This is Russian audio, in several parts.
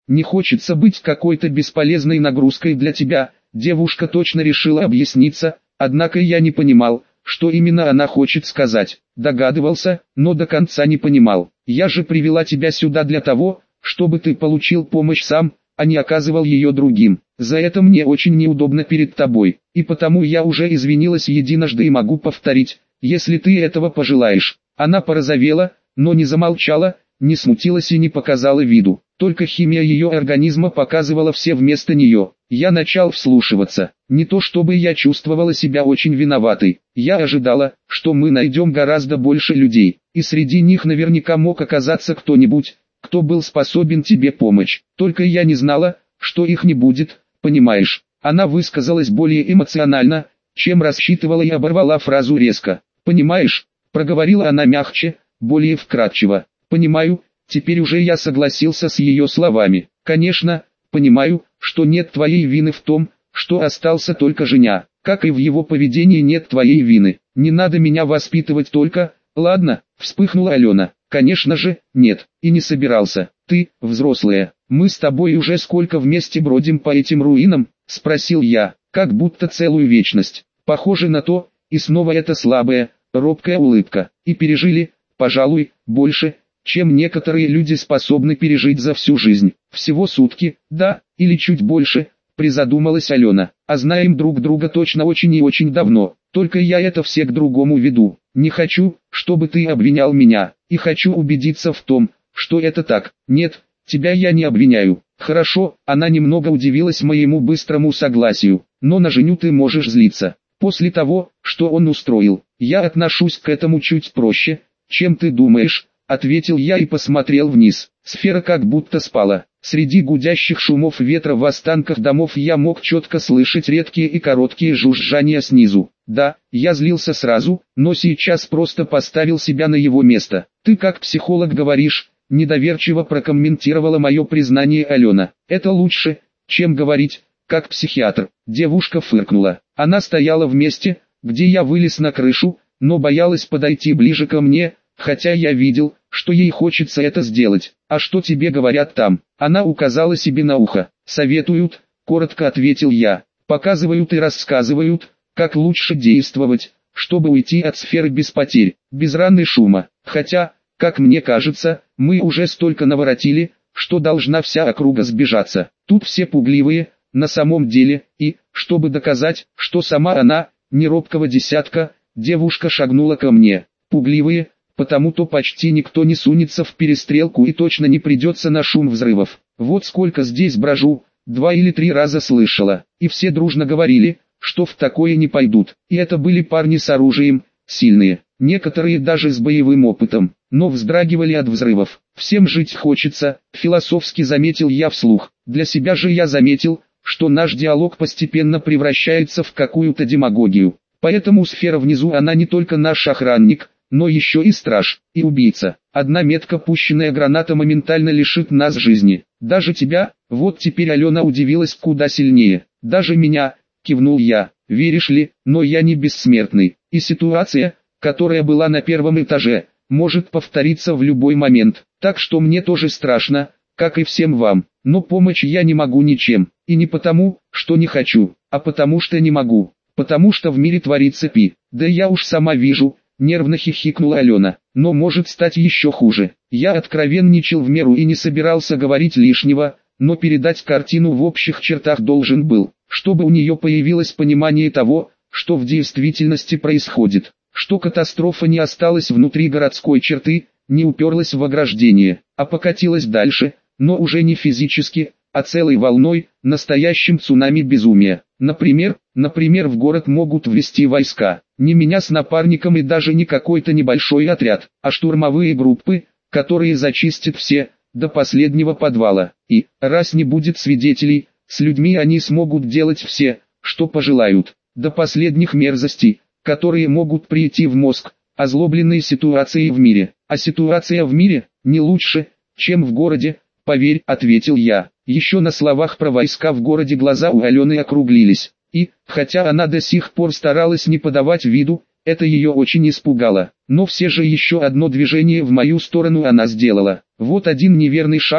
Не хочется быть какой-то бесполезной нагрузкой для тебя. Девушка точно решила объясниться, однако я не понимал, что именно она хочет сказать. Догадывался, но до конца не понимал. Я же привела тебя сюда для того, чтобы ты получил помощь сам, а не оказывал ее другим. За это мне очень неудобно перед тобой, и потому я уже извинилась единожды и могу повторить, если ты этого пожелаешь. Она порозовела, но не замолчала, не смутилась и не показала виду. Только химия ее организма показывала все вместо нее. Я начал вслушиваться. Не то чтобы я чувствовала себя очень виноватой. Я ожидала, что мы найдем гораздо больше людей, и среди них наверняка мог оказаться кто-нибудь, кто был способен тебе помочь. Только я не знала, что их не будет, понимаешь? Она высказалась более эмоционально, чем рассчитывала, и оборвала фразу резко. «Понимаешь?» — проговорила она мягче, более вкратчиво. «Понимаю». Теперь уже я согласился с ее словами. «Конечно, понимаю, что нет твоей вины в том, что остался только Женя. Как и в его поведении нет твоей вины. Не надо меня воспитывать только, ладно?» — вспыхнула Алена. «Конечно же, нет, и не собирался. Ты, взрослая, мы с тобой уже сколько вместе бродим по этим руинам?» — спросил я, как будто целую вечность. Похоже на то, и снова эта слабая, робкая улыбка. И пережили, пожалуй, больше, чем некоторые люди способны пережить за всю жизнь. Всего сутки, да, или чуть больше, призадумалась Алена. А знаем друг друга точно очень и очень давно. Только я это все к другому веду. Не хочу, чтобы ты обвинял меня, и хочу убедиться в том, что это так. Нет, тебя я не обвиняю. Хорошо, она немного удивилась моему быстрому согласию, но на Женю ты можешь злиться. После того, что он устроил, я отношусь к этому чуть проще, чем ты думаешь, ответил я и посмотрел вниз. Сфера как будто спала. Среди гудящих шумов ветра в останках домов я мог четко слышать редкие и короткие жужжания снизу. Да, я злился сразу, но сейчас просто поставил себя на его место. Ты как психолог говоришь, недоверчиво прокомментировала мое признание Алена. Это лучше, чем говорить, как психиатр. Девушка фыркнула. Она стояла в месте, где я вылез на крышу, но боялась подойти ближе ко мне, хотя я видел, что ей хочется это сделать. «А что тебе говорят там?» Она указала себе на ухо. «Советуют», — коротко ответил я. «Показывают и рассказывают, как лучше действовать, чтобы уйти от сферы без потерь, без ран и шума. Хотя, как мне кажется, мы уже столько наворотили, что должна вся округа сбежаться. Тут все пугливые, на самом деле, и, чтобы доказать, что сама она, не робкого десятка, девушка шагнула ко мне. Пугливые, потому-то почти никто не сунется в перестрелку и точно не придется на шум взрывов. Вот сколько здесь брожу, 2 или 3 раза слышала, и все дружно говорили, что в такое не пойдут. И это были парни с оружием, сильные, некоторые даже с боевым опытом, но вздрагивали от взрывов. Всем жить хочется, философски заметил я вслух. Для себя же я заметил, что наш диалог постепенно превращается в какую-то демагогию. Поэтому сфера внизу, она не только наш охранник, но еще и страж, и убийца. Одна метко пущенная граната моментально лишит нас жизни. Даже тебя. Вот теперь Алена удивилась куда сильнее. Даже меня, кивнул я. Веришь ли, но я не бессмертный. И ситуация, которая была на первом этаже, может повториться в любой момент. Так что мне тоже страшно, как и всем вам. Но помочь я не могу ничем. И не потому, что не хочу, а потому что не могу. Потому что в мире творится пи. Да я уж сама вижу. Нервно хихикнула Алена. Но может стать еще хуже. Я откровенничал в меру и не собирался говорить лишнего, но передать картину в общих чертах должен был, чтобы у нее появилось понимание того, что в действительности происходит. Что катастрофа не осталась внутри городской черты, не уперлась в ограждение, а покатилась дальше, но уже не физически, а целой волной, настоящим цунами безумия. Например, в город могут ввести войска, не меня с напарником и даже не какой-то небольшой отряд, а штурмовые группы, которые зачистят все, до последнего подвала. И, раз не будет свидетелей, с людьми они смогут делать все, что пожелают, до последних мерзостей, которые могут прийти в мозг, озлобленной ситуацией в мире. А ситуация в мире не лучше, чем в городе, поверь, ответил я. Еще на словах про войска в городе глаза у Алены округлились. И, хотя она до сих пор старалась не подавать виду, это ее очень испугало. Но все же еще одно движение в мою сторону она сделала. Вот один неверный шаг,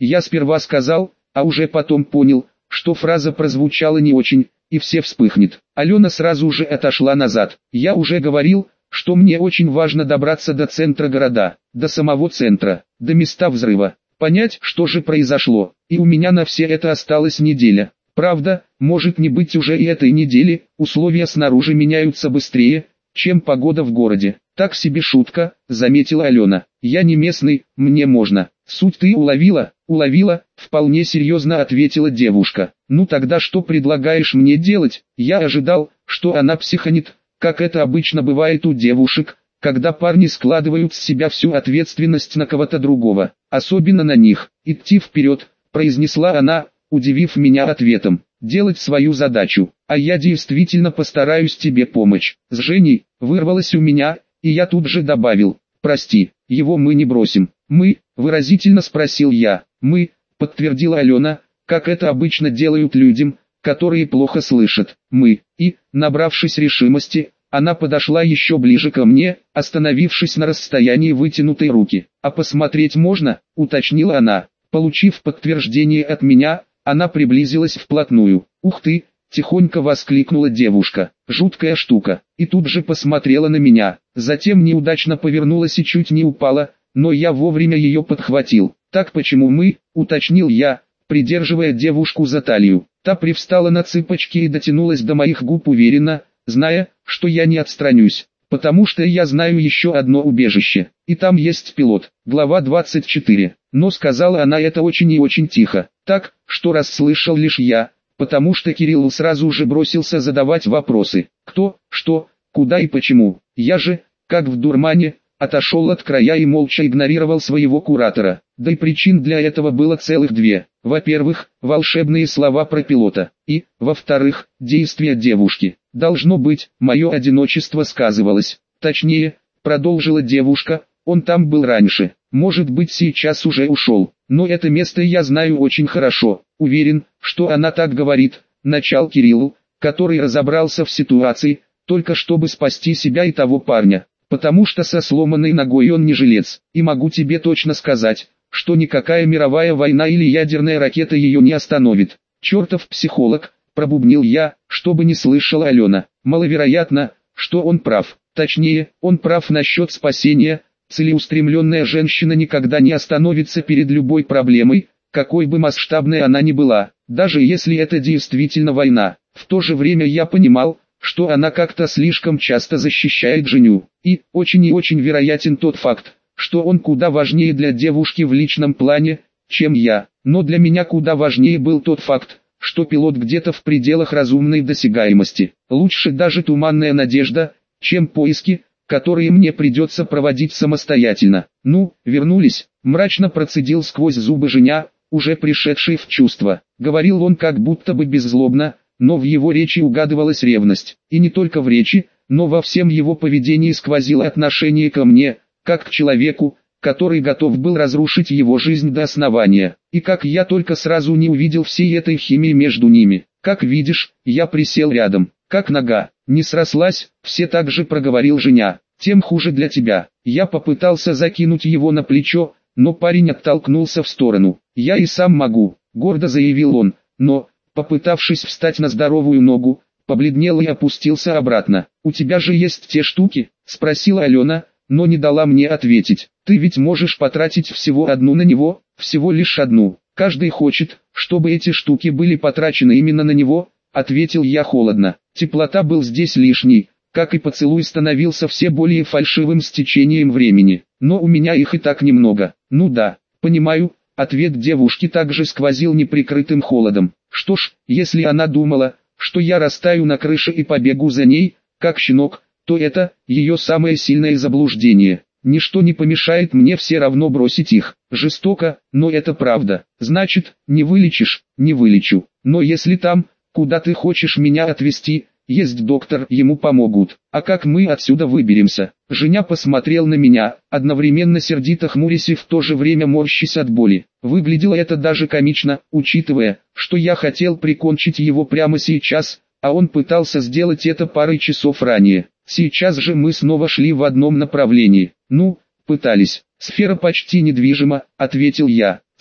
Я сперва сказал, а уже потом понял, что фраза прозвучала не очень, и все вспыхнет. Алена сразу же отошла назад. Я уже говорил, что мне очень важно добраться до центра города, до самого центра, до места взрыва, понять, что же произошло, и у меня на все это осталась неделя. Правда, может не быть уже и этой недели, условия снаружи меняются быстрее, чем погода в городе. Так себе шутка, заметила Алена. Я не местный, мне можно. Суть ты уловила? Уловила, вполне серьезно ответила девушка. Ну тогда что предлагаешь мне делать? Я ожидал, что она психанет, как это обычно бывает у девушек, когда парни складывают с себя всю ответственность на кого-то другого, особенно на них. Идти вперед, произнесла она, удивив меня ответом. Делать свою задачу, а я действительно постараюсь тебе помочь. С Женей, вырвалось у меня, и я тут же добавил, прости, его мы не бросим. Мы, выразительно спросил я. Мы, подтвердила Алена, как это обычно делают людям, которые плохо слышат. Мы, и, набравшись решимости, она подошла еще ближе ко мне, остановившись на расстоянии вытянутой руки. А посмотреть можно, уточнила она. Получив подтверждение от меня, она приблизилась вплотную. «Ух ты!» – тихонько воскликнула девушка. «Жуткая штука!» И тут же посмотрела на меня. Затем неудачно повернулась и чуть не упала, но я вовремя ее подхватил. «Так почему мы?» – уточнил я, придерживая девушку за талию. Та привстала на цыпочки и дотянулась до моих губ уверенно, зная, что я не отстранюсь. Потому что я знаю еще одно убежище, и там есть пилот. Глава 24. Но сказала она это очень и очень тихо, так, что расслышал лишь я, потому что Кирилл сразу же бросился задавать вопросы. Кто, что, куда и почему. Я же, как в дурмане, отошел от края и молча игнорировал своего куратора. Да и причин для этого было целых две. Во-первых, волшебные слова про пилота, и, во-вторых, действия девушки. Должно быть, мое одиночество сказывалось. Точнее, продолжила девушка, он там был раньше, может быть сейчас уже ушел. Но это место я знаю очень хорошо. Уверен, что она так говорит, начал Кириллу, который разобрался в ситуации, только чтобы спасти себя и того парня. Потому что со сломанной ногой он не жилец, и могу тебе точно сказать, что никакая мировая война или ядерная ракета ее не остановит. Чертов психолог, пробубнил я, чтобы не слышала Алена. Маловероятно, что он прав. Точнее, он прав насчет спасения. Целеустремленная женщина никогда не остановится перед любой проблемой, какой бы масштабной она ни была, даже если это действительно война. В то же время я понимал, что она как-то слишком часто защищает Женю, и очень вероятен тот факт, что он куда важнее для девушки в личном плане, чем я. Но для меня куда важнее был тот факт, что пилот где-то в пределах разумной досягаемости. Лучше даже туманная надежда, чем поиски, которые мне придется проводить самостоятельно. Ну, вернулись, мрачно процедил сквозь зубы Женя, уже пришедший в чувство. Говорил он как будто бы беззлобно, но в его речи угадывалась ревность. И не только в речи, но во всем его поведении сквозило отношение ко мне, как к человеку, который готов был разрушить его жизнь до основания. И как я только сразу не увидел всей этой химии между ними. Как видишь, я присел рядом, как нога, не срослась, все так же проговорил Женя. Тем хуже для тебя. Я попытался закинуть его на плечо, но парень оттолкнулся в сторону. Я и сам могу, гордо заявил он, но, попытавшись встать на здоровую ногу, побледнел и опустился обратно. «У тебя же есть те штуки?» – спросила Алена, но не дала мне ответить. «Ты ведь можешь потратить всего одну на него, всего лишь одну. Каждый хочет, чтобы эти штуки были потрачены именно на него», – ответил я холодно. Теплота был здесь лишней, как и поцелуй становился все более фальшивым с течением времени. Но у меня их и так немного. Ну да, понимаю. Ответ девушки также сквозил неприкрытым холодом. Что ж, если она думала, что я растаю на крыше и побегу за ней, как щенок, то это ее самое сильное заблуждение. Ничто не помешает мне все равно бросить их. Жестоко, но это правда. Значит, не вылечишь, не вылечу. Но если там, куда ты хочешь меня отвезти, есть доктор, ему помогут. А как мы отсюда выберемся? Женя посмотрел на меня, одновременно сердито хмурясь и в то же время морщась от боли. Выглядело это даже комично, учитывая, что я хотел прикончить его прямо сейчас, а он пытался сделать это парой часов ранее. Сейчас же мы снова шли в одном направлении. Ну, пытались. Сфера почти недвижима, ответил я.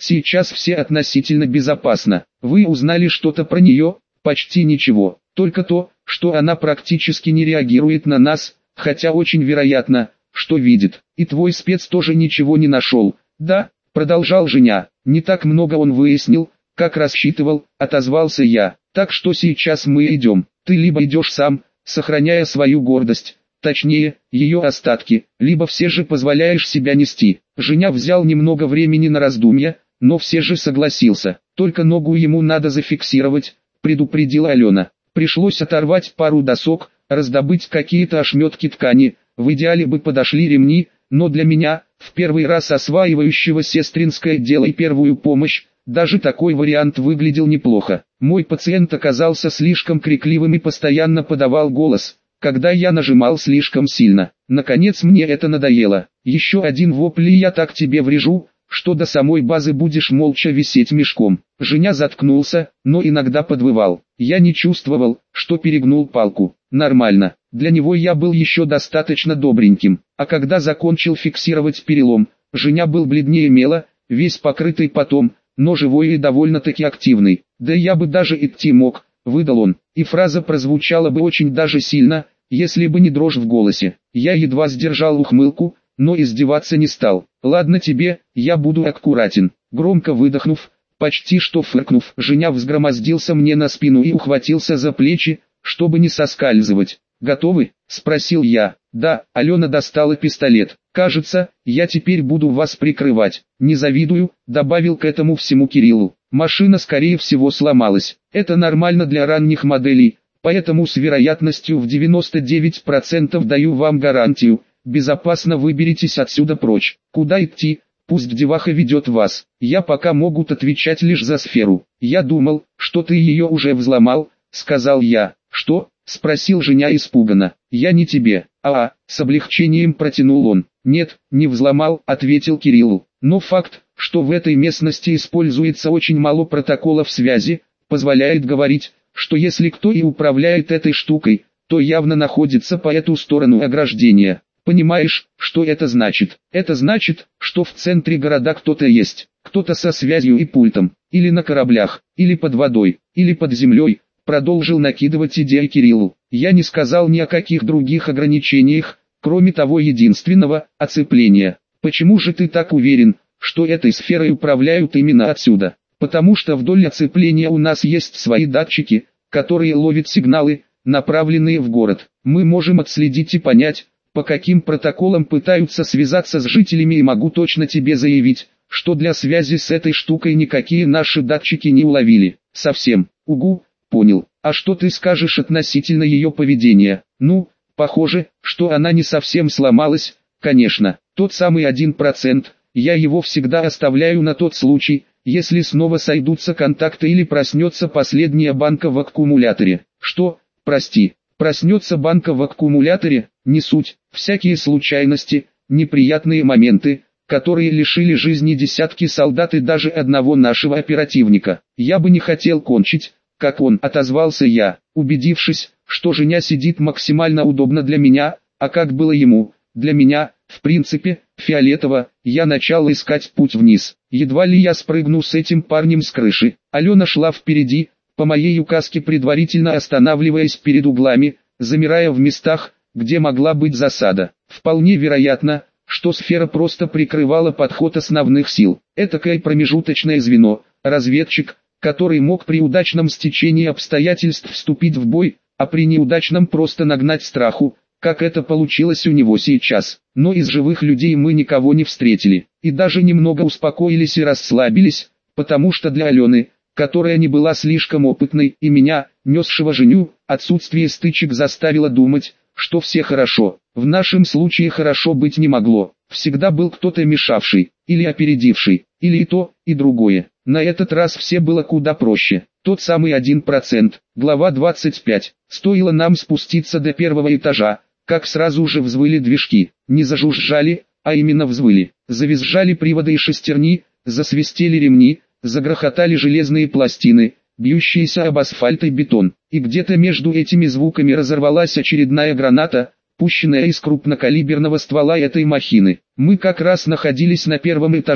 Сейчас все относительно безопасно. Вы узнали что-то про нее? Почти ничего. Только то, что она практически не реагирует на нас, хотя очень вероятно, что видит. И твой спец тоже ничего не нашел. Да, продолжал Женя. Не так много он выяснил, как рассчитывал, отозвался я. Так что сейчас мы идем. Ты либо идешь сам, сохраняя свою гордость, точнее, ее остатки, либо все же позволяешь себя нести. Женя взял немного времени на раздумья, но все же согласился. Только ногу ему надо зафиксировать, предупредила Алена. Пришлось оторвать пару досок, раздобыть какие-то ошметки ткани, в идеале бы подошли ремни, но для меня, в первый раз осваивающего сестринское дело и первую помощь, даже такой вариант выглядел неплохо. Мой пациент оказался слишком крикливым и постоянно подавал голос, когда я нажимал слишком сильно. Наконец мне это надоело. Еще один вопль и я так тебе врежу, что до самой базы будешь молча висеть мешком. Женя заткнулся, но иногда подвывал. Я не чувствовал, что перегнул палку. Нормально. Для него я был еще достаточно добреньким. А когда закончил фиксировать перелом, Женя был бледнее мела, весь покрытый потом, но живой и довольно-таки активный. Да я бы даже идти мог, выдал он. И фраза прозвучала бы очень даже сильно, если бы не дрожь в голосе. Я едва сдержал ухмылку, но издеваться не стал. Ладно тебе, я буду аккуратен. Громко выдохнув, почти что фыркнув, Женя взгромоздился мне на спину и ухватился за плечи, чтобы не соскальзывать. «Готовы?» – спросил я. «Да», – Алена достала пистолет. «Кажется, я теперь буду вас прикрывать. Не завидую», – добавил к этому всему Кириллу. «Машина скорее всего сломалась. Это нормально для ранних моделей, поэтому с вероятностью в 99% даю вам гарантию. Безопасно выберитесь отсюда прочь. Куда идти? Пусть деваха ведет вас. Я пока могут отвечать лишь за сферу. Я думал, что ты ее уже взломал», – сказал я. «Что?» – спросил Женя испуганно. «Я не тебе». С облегчением протянул он. «Нет, не взломал», – ответил Кириллу. «Но факт, что в этой местности используется очень мало протоколов связи, позволяет говорить, что если кто и управляет этой штукой, то явно находится по эту сторону ограждения. Понимаешь, что это значит? Это значит, что в центре города кто-то есть, кто-то со связью и пультом, или на кораблях, или под водой, или под землей», продолжил накидывать идеи Кириллу. «Я не сказал ни о каких других ограничениях, кроме того единственного, оцепления. Почему же ты так уверен, что этой сферой управляют именно отсюда? Потому что вдоль оцепления у нас есть свои датчики, которые ловят сигналы, направленные в город. Мы можем отследить и понять, по каким протоколам пытаются связаться с жителями, и могу точно тебе заявить, что для связи с этой штукой никакие наши датчики не уловили. Совсем. Угу, понял. А что ты скажешь относительно ее поведения? Ну, похоже, что она не совсем сломалась, конечно. Тот самый 1%, я его всегда оставляю на тот случай, если снова сойдутся контакты или проснется последняя банка в аккумуляторе. Что, прости, проснется банка в аккумуляторе? Не суть, всякие случайности, неприятные моменты, которые лишили жизни десятки солдат и даже одного нашего оперативника. Я бы не хотел кончить, как он, отозвался я, убедившись, что Женя сидит максимально удобно для меня, а как было ему, для меня, в принципе, фиолетово, я начал искать путь вниз. Едва ли я спрыгну с этим парнем с крыши. Алена шла впереди, по моей указке предварительно останавливаясь перед углами, замирая в местах, где могла быть засада. Вполне вероятно, что сфера просто прикрывала подход основных сил. Этакое промежуточное звено, разведчик, который мог при удачном стечении обстоятельств вступить в бой, а при неудачном просто нагнать страху, как это получилось у него сейчас. Но из живых людей мы никого не встретили, и даже немного успокоились и расслабились, потому что для Алены, которая не была слишком опытной, и меня, несшего Женю, отсутствие стычек заставило думать, что все хорошо. В нашем случае хорошо быть не могло. Всегда был кто-то мешавший, или опередивший, или и то, и другое. На этот раз все было куда проще. Тот самый 1%. Глава 25. Стоило нам спуститься до первого этажа, как сразу же взвыли движки. Не зажужжали, а именно взвыли. Завизжали приводы и шестерни, засвистели ремни, загрохотали железные пластины, бьющиеся об асфальт и бетон. И где-то между этими звуками разорвалась очередная граната, пущенная из крупнокалиберного ствола этой махины. Мы как раз находились на первом этаже,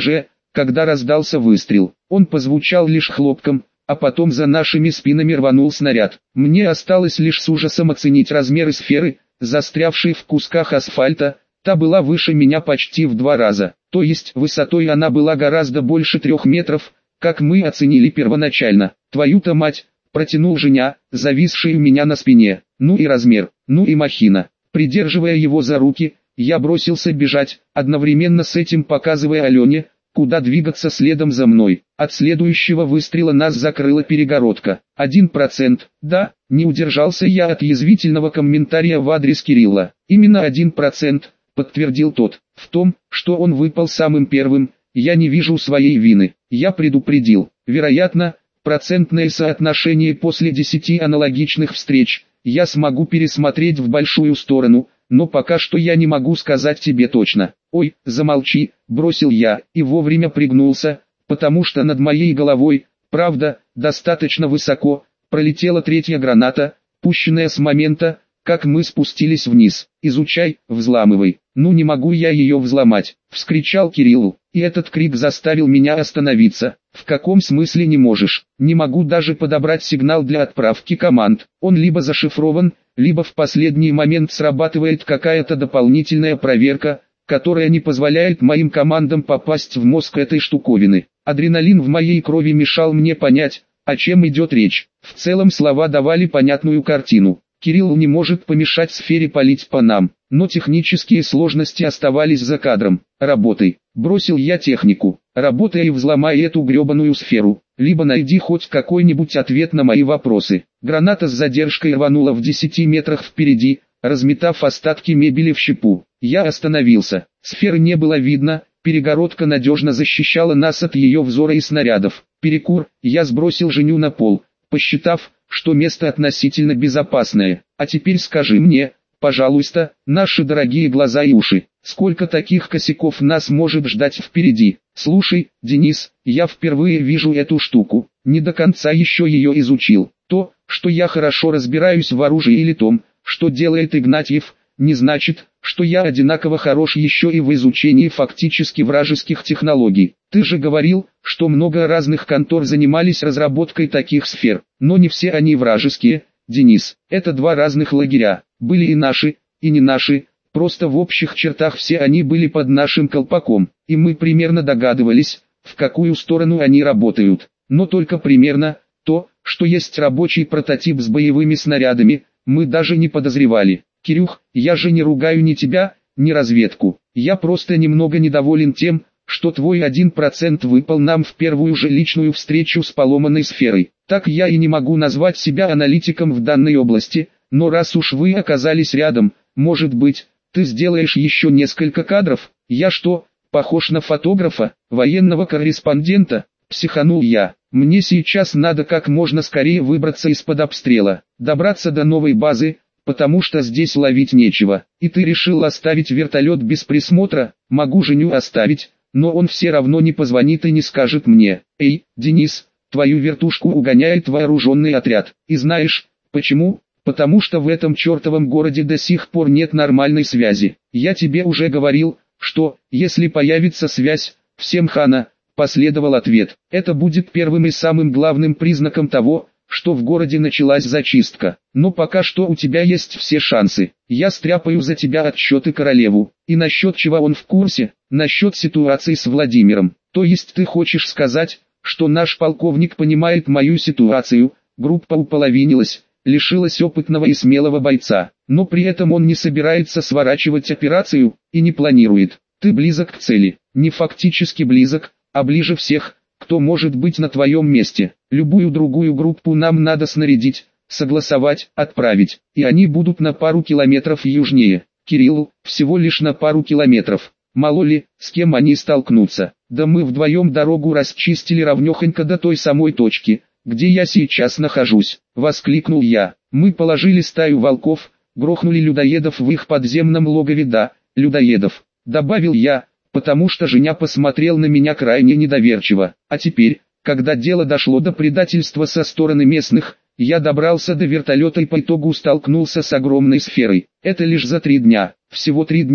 когда раздался выстрел. Он позвучал лишь хлопком, а потом за нашими спинами рванул снаряд. Мне осталось лишь с ужасом оценить размеры сферы, застрявшей в кусках асфальта. Та была выше меня почти в 2 раза, то есть высотой она была гораздо больше 3 метров, как мы оценили первоначально. Твою-то мать, протянул Женя, зависший у меня на спине. Ну и размер, ну и махина. Придерживая его за руки, я бросился бежать, одновременно с этим показывая Алене, куда двигаться следом за мной. От следующего выстрела нас закрыла перегородка. 1%, да, не удержался я от язвительного комментария в адрес Кирилла. Именно 1%, подтвердил тот. В том, что он выпал самым первым, я не вижу своей вины. Я предупредил. Вероятно, процентное соотношение после 10 аналогичных встреч я смогу пересмотреть в большую сторону, но пока что я не могу сказать тебе точно. Ой, замолчи, бросил я, и вовремя пригнулся, потому что над моей головой, правда, достаточно высоко, пролетела 3-я граната, пущенная с момента, как мы спустились вниз. Изучай, взламывай. Ну не могу я ее взломать, вскричал Кирилл, и этот крик заставил меня остановиться. В каком смысле не можешь? Не могу даже подобрать сигнал для отправки команд. Он либо зашифрован, либо в последний момент срабатывает какая-то дополнительная проверка, которая не позволяет моим командам попасть в мозг этой штуковины. Адреналин в моей крови мешал мне понять, о чем идет речь. В целом слова давали понятную картину. Кирилл не может помешать сфере палить по нам, но технические сложности оставались за кадром. Работай, бросил я технику, работай и взломай эту гребаную сферу, либо найди хоть какой-нибудь ответ на мои вопросы. Граната с задержкой рванула в 10 метрах впереди, разметав остатки мебели в щепу. Я остановился, сферы не было видно, перегородка надежно защищала нас от ее взора и снарядов. Перекур, я сбросил Женю на пол, посчитав, что место относительно безопасное. А теперь скажи мне, пожалуйста, наши дорогие глаза и уши, сколько таких косяков нас может ждать впереди? Слушай, Денис, я впервые вижу эту штуку, не до конца еще ее изучил. То, что я хорошо разбираюсь в оружии или том, что делает Игнатьев, не значит, что я одинаково хорош еще и в изучении фактически вражеских технологий. Ты же говорил, что много разных контор занимались разработкой таких сфер, но не все они вражеские, Денис. Это 2 разных лагеря, были и наши, и не наши, просто в общих чертах все они были под нашим колпаком, и мы примерно догадывались, в какую сторону они работают. Но только примерно, то, что есть рабочий прототип с боевыми снарядами, мы даже не подозревали. Кирюх, я же не ругаю ни тебя, ни разведку. Я просто немного недоволен тем, что твой 1% выпал нам в первую же личную встречу с поломанной сферой. Так я и не могу назвать себя аналитиком в данной области, но раз уж вы оказались рядом, может быть, ты сделаешь еще несколько кадров? Я что, похож на фотографа, военного корреспондента? Психанул я. Мне сейчас надо как можно скорее выбраться из-под обстрела, добраться до новой базы, потому что здесь ловить нечего. И ты решил оставить вертолет без присмотра? Могу Женю оставить, но он все равно не позвонит и не скажет мне: «Эй, Денис, твою вертушку угоняет вооруженный отряд». И знаешь, почему? Потому что в этом чертовом городе до сих пор нет нормальной связи. Я тебе уже говорил, что, если появится связь, всем хана. Последовал ответ. Это будет первым и самым главным признаком того, что в городе началась зачистка. Но пока что у тебя есть все шансы. Я стряпаю за тебя отчеты королеву. И насчет чего он в курсе? Насчет ситуации с Владимиром. То есть ты хочешь сказать, что наш полковник понимает мою ситуацию? Группа уполовинилась, лишилась опытного и смелого бойца. Но при этом он не собирается сворачивать операцию, и не планирует. Ты близок к цели. Не фактически близок, а ближе всех, кто может быть на твоем месте. Любую другую группу нам надо снарядить, согласовать, отправить, и они будут на пару километров южнее. Кирилл, всего лишь на пару километров. Мало ли, с кем они столкнутся. Да мы вдвоем дорогу расчистили ровнёхонько до той самой точки, где я сейчас нахожусь. Воскликнул я. Мы положили стаю волков, грохнули людоедов в их подземном логове. Да, людоедов, добавил я, потому что Женя посмотрел на меня крайне недоверчиво. А теперь, когда дело дошло до предательства со стороны местных, я добрался до вертолета и по итогу столкнулся с огромной сферой. Это лишь за 3 дня, всего 3 дня,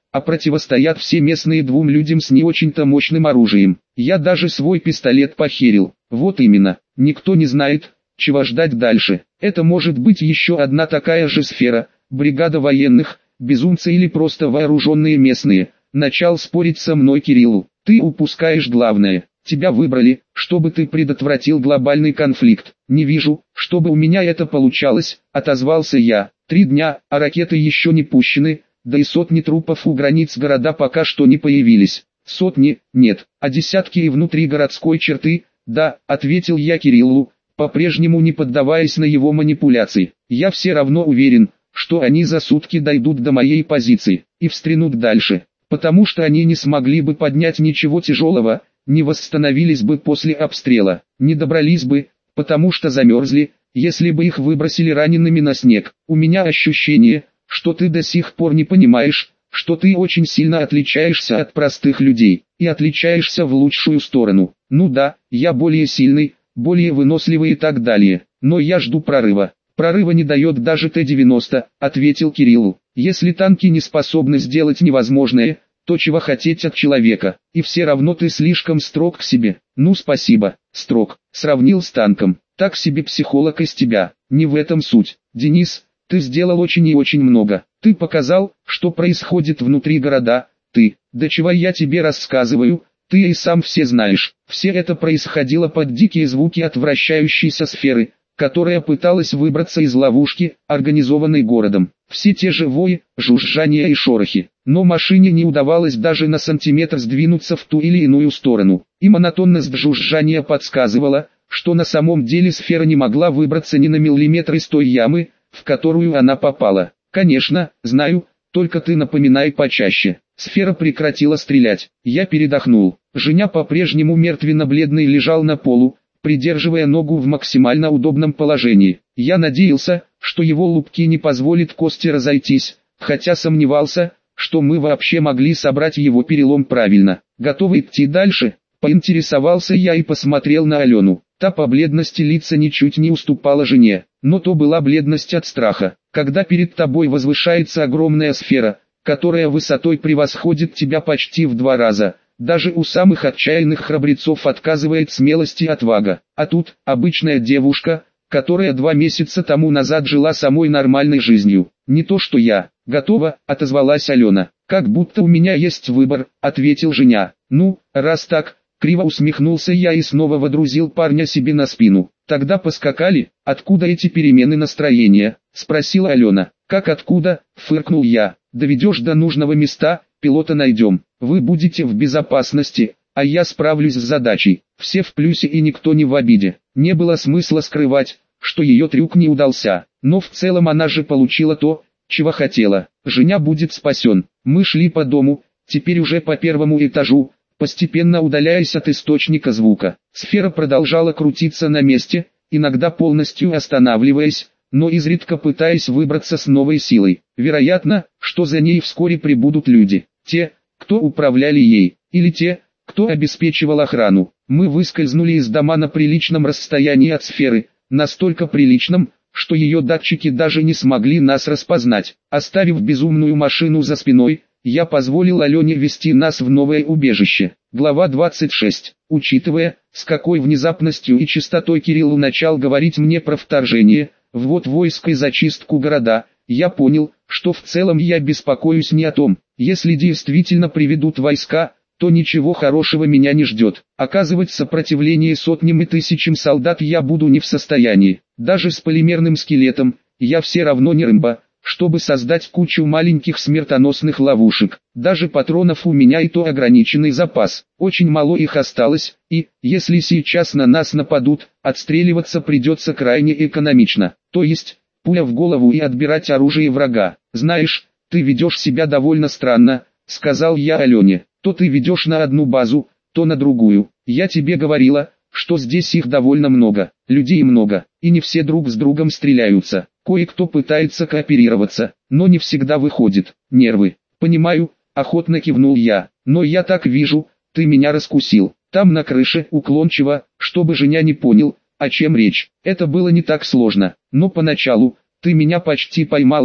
а противостоят все местные двум людям с не очень-то мощным оружием. Я даже свой пистолет похерил. Вот именно, никто не знает, чего ждать дальше. Это может быть еще одна такая же сфера, бригада военных, безумцы или просто вооруженные местные. Начал спорить со мной Кириллу. Ты упускаешь главное. Тебя выбрали, чтобы ты предотвратил глобальный конфликт. Не вижу, чтобы у меня это получалось, отозвался я. 3 дня, а ракеты еще не пущены, да и сотни трупов у границ города пока что не появились. Сотни, нет, а десятки и внутри городской черты, да, ответил я Кириллу, по-прежнему не поддаваясь на его манипуляции. Я все равно уверен, что они за сутки дойдут до моей позиции и встрянут дальше, потому что они не смогли бы поднять ничего тяжелого, не восстановились бы после обстрела, не добрались бы, потому что замерзли, если бы их выбросили ранеными на снег. У меня ощущение, что ты до сих пор не понимаешь, что ты очень сильно отличаешься от простых людей, и отличаешься в лучшую сторону. Ну да, я более сильный, более выносливый и так далее, но я жду прорыва. Прорыва не дает даже Т-90, ответил Кириллу. Если танки не способны сделать невозможное, то чего хотеть от человека, и все равно ты слишком строг к себе. Ну спасибо, строг, сравнил с танком, так себе психолог из тебя, не в этом суть. Денис, ты сделал очень и очень много, ты показал, что происходит внутри города, до чего я тебе рассказываю, ты и сам все знаешь. Все это происходило под дикие звуки от вращающейся сферы, которая пыталась выбраться из ловушки, организованной городом. Все те же вои, жужжания и шорохи. Но машине не удавалось даже на сантиметр сдвинуться в ту или иную сторону. И монотонность жужжания подсказывала, что на самом деле сфера не могла выбраться ни на миллиметр из той ямы, в которую она попала. Конечно, знаю, только ты напоминай почаще. Сфера прекратила стрелять. Я передохнул. Женя по-прежнему мертвенно-бледный лежал на полу, придерживая ногу в максимально удобном положении. Я надеялся, что его лупки не позволят кости разойтись, хотя сомневался, что мы вообще могли собрать его перелом правильно. Готовы идти дальше? Поинтересовался я и посмотрел на Алену. Та по бледности лица ничуть не уступала жене, но то была бледность от страха. Когда перед тобой возвышается огромная сфера, которая высотой превосходит тебя почти в 2 раза, даже у самых отчаянных храбрецов отказывает смелость и отвага. А тут, обычная девушка, которая 2 месяца тому назад жила самой нормальной жизнью. Не то что я. Готова, отозвалась Алена. Как будто у меня есть выбор, ответил Женя. Ну, раз так, криво усмехнулся я и снова водрузил парня себе на спину. Тогда поскакали. Откуда эти перемены настроения? Спросила Алена. Как откуда? Фыркнул я. Доведешь до нужного места, пилота найдем. Вы будете в безопасности, а я справлюсь с задачей. Все в плюсе и никто не в обиде. Не было смысла скрывать, что ее трюк не удался. Но в целом она же получила то, чего хотела. Женя будет спасен. Мы шли по дому, теперь уже по 1-му этажу, постепенно удаляясь от источника звука. Сфера продолжала крутиться на месте, иногда полностью останавливаясь, но изредка пытаясь выбраться с новой силой. Вероятно, что за ней вскоре прибудут люди. Те, кто управляли ей, или те, кто обеспечивал охрану. Мы выскользнули из дома на приличном расстоянии от сферы, настолько приличном, что ее датчики даже не смогли нас распознать. Оставив безумную машину за спиной, я позволил Алене вести нас в новое убежище. Глава 26. Учитывая, с какой внезапностью и частотой Кириллу начал говорить мне про вторжение, ввод войск и зачистку города, я понял, что в целом я беспокоюсь не о том, если действительно приведут войска, то ничего хорошего меня не ждет. Оказывать сопротивление сотням и тысячам солдат я буду не в состоянии. Даже с полимерным скелетом, я все равно не Рэмбо, чтобы создать кучу маленьких смертоносных ловушек. Даже патронов у меня и то ограниченный запас. Очень мало их осталось, и, если сейчас на нас нападут, отстреливаться придется крайне экономично. То есть, пуля в голову и отбирать оружие врага. Знаешь, ты ведешь себя довольно странно, сказал я Алене. То ты ведешь на одну базу, то на другую. Я тебе говорила, что здесь их довольно много, людей много, и не все друг с другом стреляются. Кое-кто пытается кооперироваться, но не всегда выходит. Нервы. Понимаю, охотно кивнул я, но я так вижу, ты меня раскусил. Там на крыше, уклончиво, чтобы Женя не понял, о чем речь. Это было не так сложно, но поначалу, ты меня почти поймала,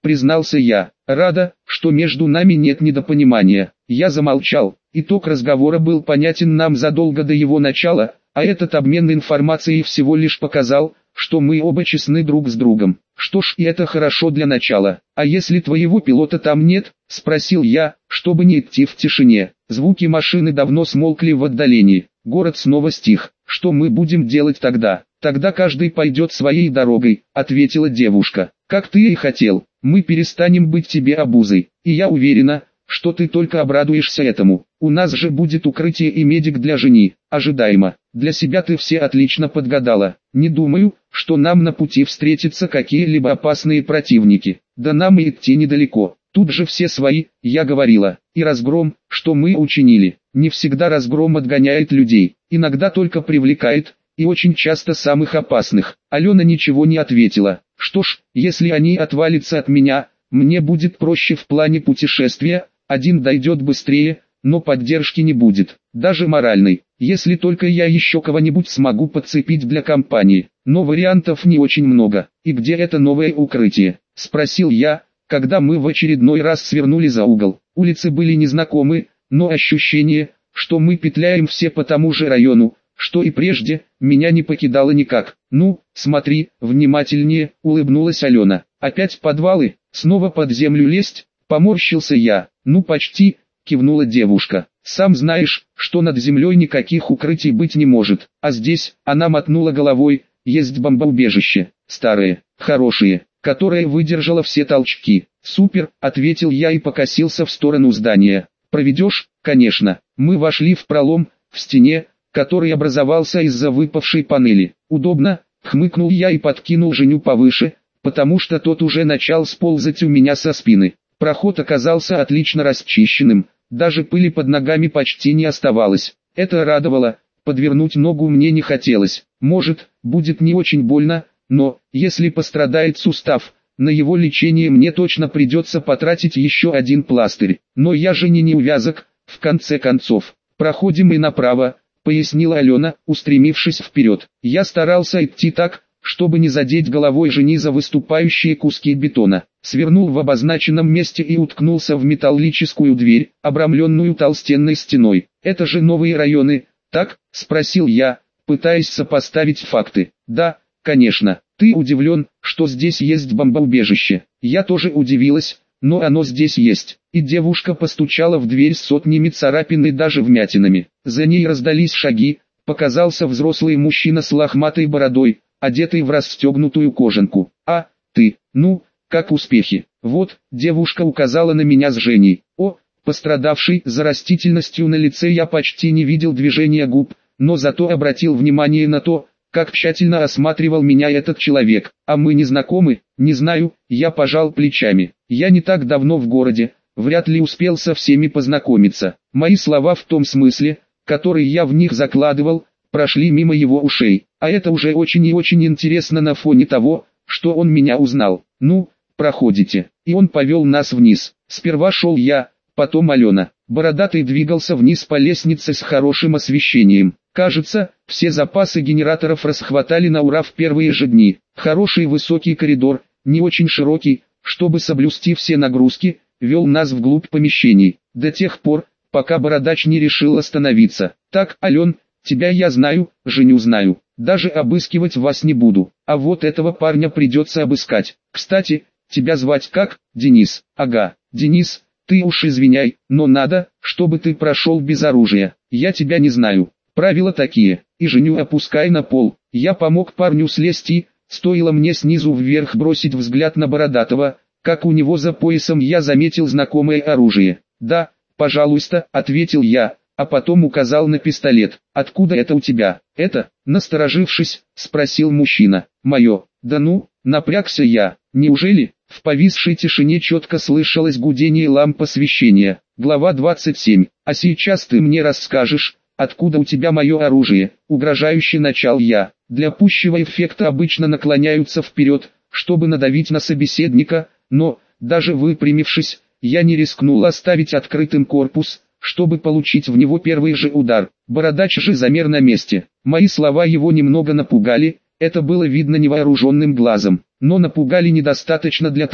признался я. Рада, что между нами нет недопонимания. Я замолчал. Итог разговора был понятен нам задолго до его начала, а этот обмен информацией всего лишь показал, что мы оба честны друг с другом. Что ж, и это хорошо для начала. А если твоего пилота там нет? Спросил я, чтобы не идти в тишине. Звуки машины давно смолкли в отдалении. Город снова стих. Что мы будем делать тогда? Тогда каждый пойдет своей дорогой, ответила девушка. Как ты и хотел. Мы перестанем быть тебе обузой. И я уверена, что ты только обрадуешься этому. У нас же будет укрытие и медик для жени. Ожидаемо. Для себя ты все отлично подгадала. Не думаю, что нам на пути встретятся какие-либо опасные противники. Да нам и идти недалеко. Тут же все свои, я говорила. И разгром, что мы учинили. Не всегда разгром отгоняет людей. Иногда только привлекает, и очень часто самых опасных. Алена ничего не ответила. Что ж, если они отвалятся от меня, мне будет проще в плане путешествия. Один дойдет быстрее, но поддержки не будет, даже моральной, если только я еще кого-нибудь смогу подцепить для компании. Но вариантов не очень много. И где это новое укрытие? Спросил я, когда мы в очередной раз свернули за угол. Улицы были незнакомы, но ощущение, что мы петляем все по тому же району, что и прежде, меня не покидало никак. Ну, смотри, внимательнее, улыбнулась Алена. Опять подвалы, снова под землю лезть, поморщился я. Ну почти, кивнула девушка. Сам знаешь, что над землей никаких укрытий быть не может. А здесь, она мотнула головой, есть бомбоубежище. Старые, хорошие, которое выдержало все толчки. Супер, ответил я и покосился в сторону здания. Проведешь? Конечно. Мы вошли в пролом, в стене, который образовался из-за выпавшей панели. Удобно, хмыкнул я и подкинул Женю повыше, потому что тот уже начал сползать у меня со спины. Проход оказался отлично расчищенным, даже пыли под ногами почти не оставалось. Это радовало, подвернуть ногу мне не хотелось. Может, будет не очень больно, но, если пострадает сустав, на его лечение мне точно придется потратить еще один пластырь. Но я же не неувязок, в конце концов. Проходим и направо, пояснила Алена, устремившись вперед. Я старался идти так, чтобы не задеть головой Жени за выступающие куски бетона. Свернул в обозначенном месте и уткнулся в металлическую дверь, обрамленную толстенной стеной. «Это же новые районы, так?» – спросил я, пытаясь сопоставить факты. «Да, конечно. Ты удивлен, что здесь есть бомбоубежище?» Я тоже удивилась, но оно здесь есть. И девушка постучала в дверь с сотнями царапин и даже вмятинами. За ней раздались шаги, показался взрослый мужчина с лохматой бородой, одетый в расстегнутую кожанку. «А, ты, ну, как успехи?» «Вот», девушка указала на меня с Женей. Пострадавший, за растительностью на лице я почти не видел движения губ, но зато обратил внимание на то, как тщательно осматривал меня этот человек. «А мы не знакомы?» «Не знаю», я пожал плечами. «Я не так давно в городе, вряд ли успел со всеми познакомиться». Мои слова в том смысле, который я в них закладывал, прошли мимо его ушей. А это уже очень и очень интересно на фоне того, что он меня узнал. «Ну, проходите». И он повел нас вниз. Сперва шел я, потом Алена. Бородатый двигался вниз по лестнице с хорошим освещением. Кажется, все запасы генераторов расхватали на ура в первые же дни. Хороший высокий коридор, не очень широкий, чтобы соблюсти все нагрузки, вел нас вглубь помещений. До тех пор, пока бородач не решил остановиться. «Так, Ален, тебя я знаю, Женю знаю. Даже обыскивать вас не буду. А вот этого парня придется обыскать. Кстати, тебя звать как?» «Денис». «Ага, Денис, ты уж извиняй, но надо, чтобы ты прошел без оружия. Я тебя не знаю. Правила такие. И Женю опускай на пол». Я помог парню слезть и, стоило мне снизу вверх бросить взгляд на Бородатого, как у него за поясом я заметил знакомое оружие. «Да, пожалуйста», ответил я, а потом указал на пистолет. «Откуда это у тебя?» «Это?» Насторожившись, спросил мужчина. «Мое». «Да ну», напрягся я. «Неужели?» В повисшей тишине четко слышалось гудение ламп освещения. Глава 27. «А сейчас ты мне расскажешь, откуда у тебя мое оружие?» Угрожающе начал я. Для пущего эффекта обычно наклоняются вперед, чтобы надавить на собеседника, но, даже выпрямившись, я не рискнул оставить открытым корпус, чтобы получить в него первый же удар. Бородач же замер на месте. Мои слова его немного напугали, это было видно невооруженным глазом, но напугали недостаточно для того,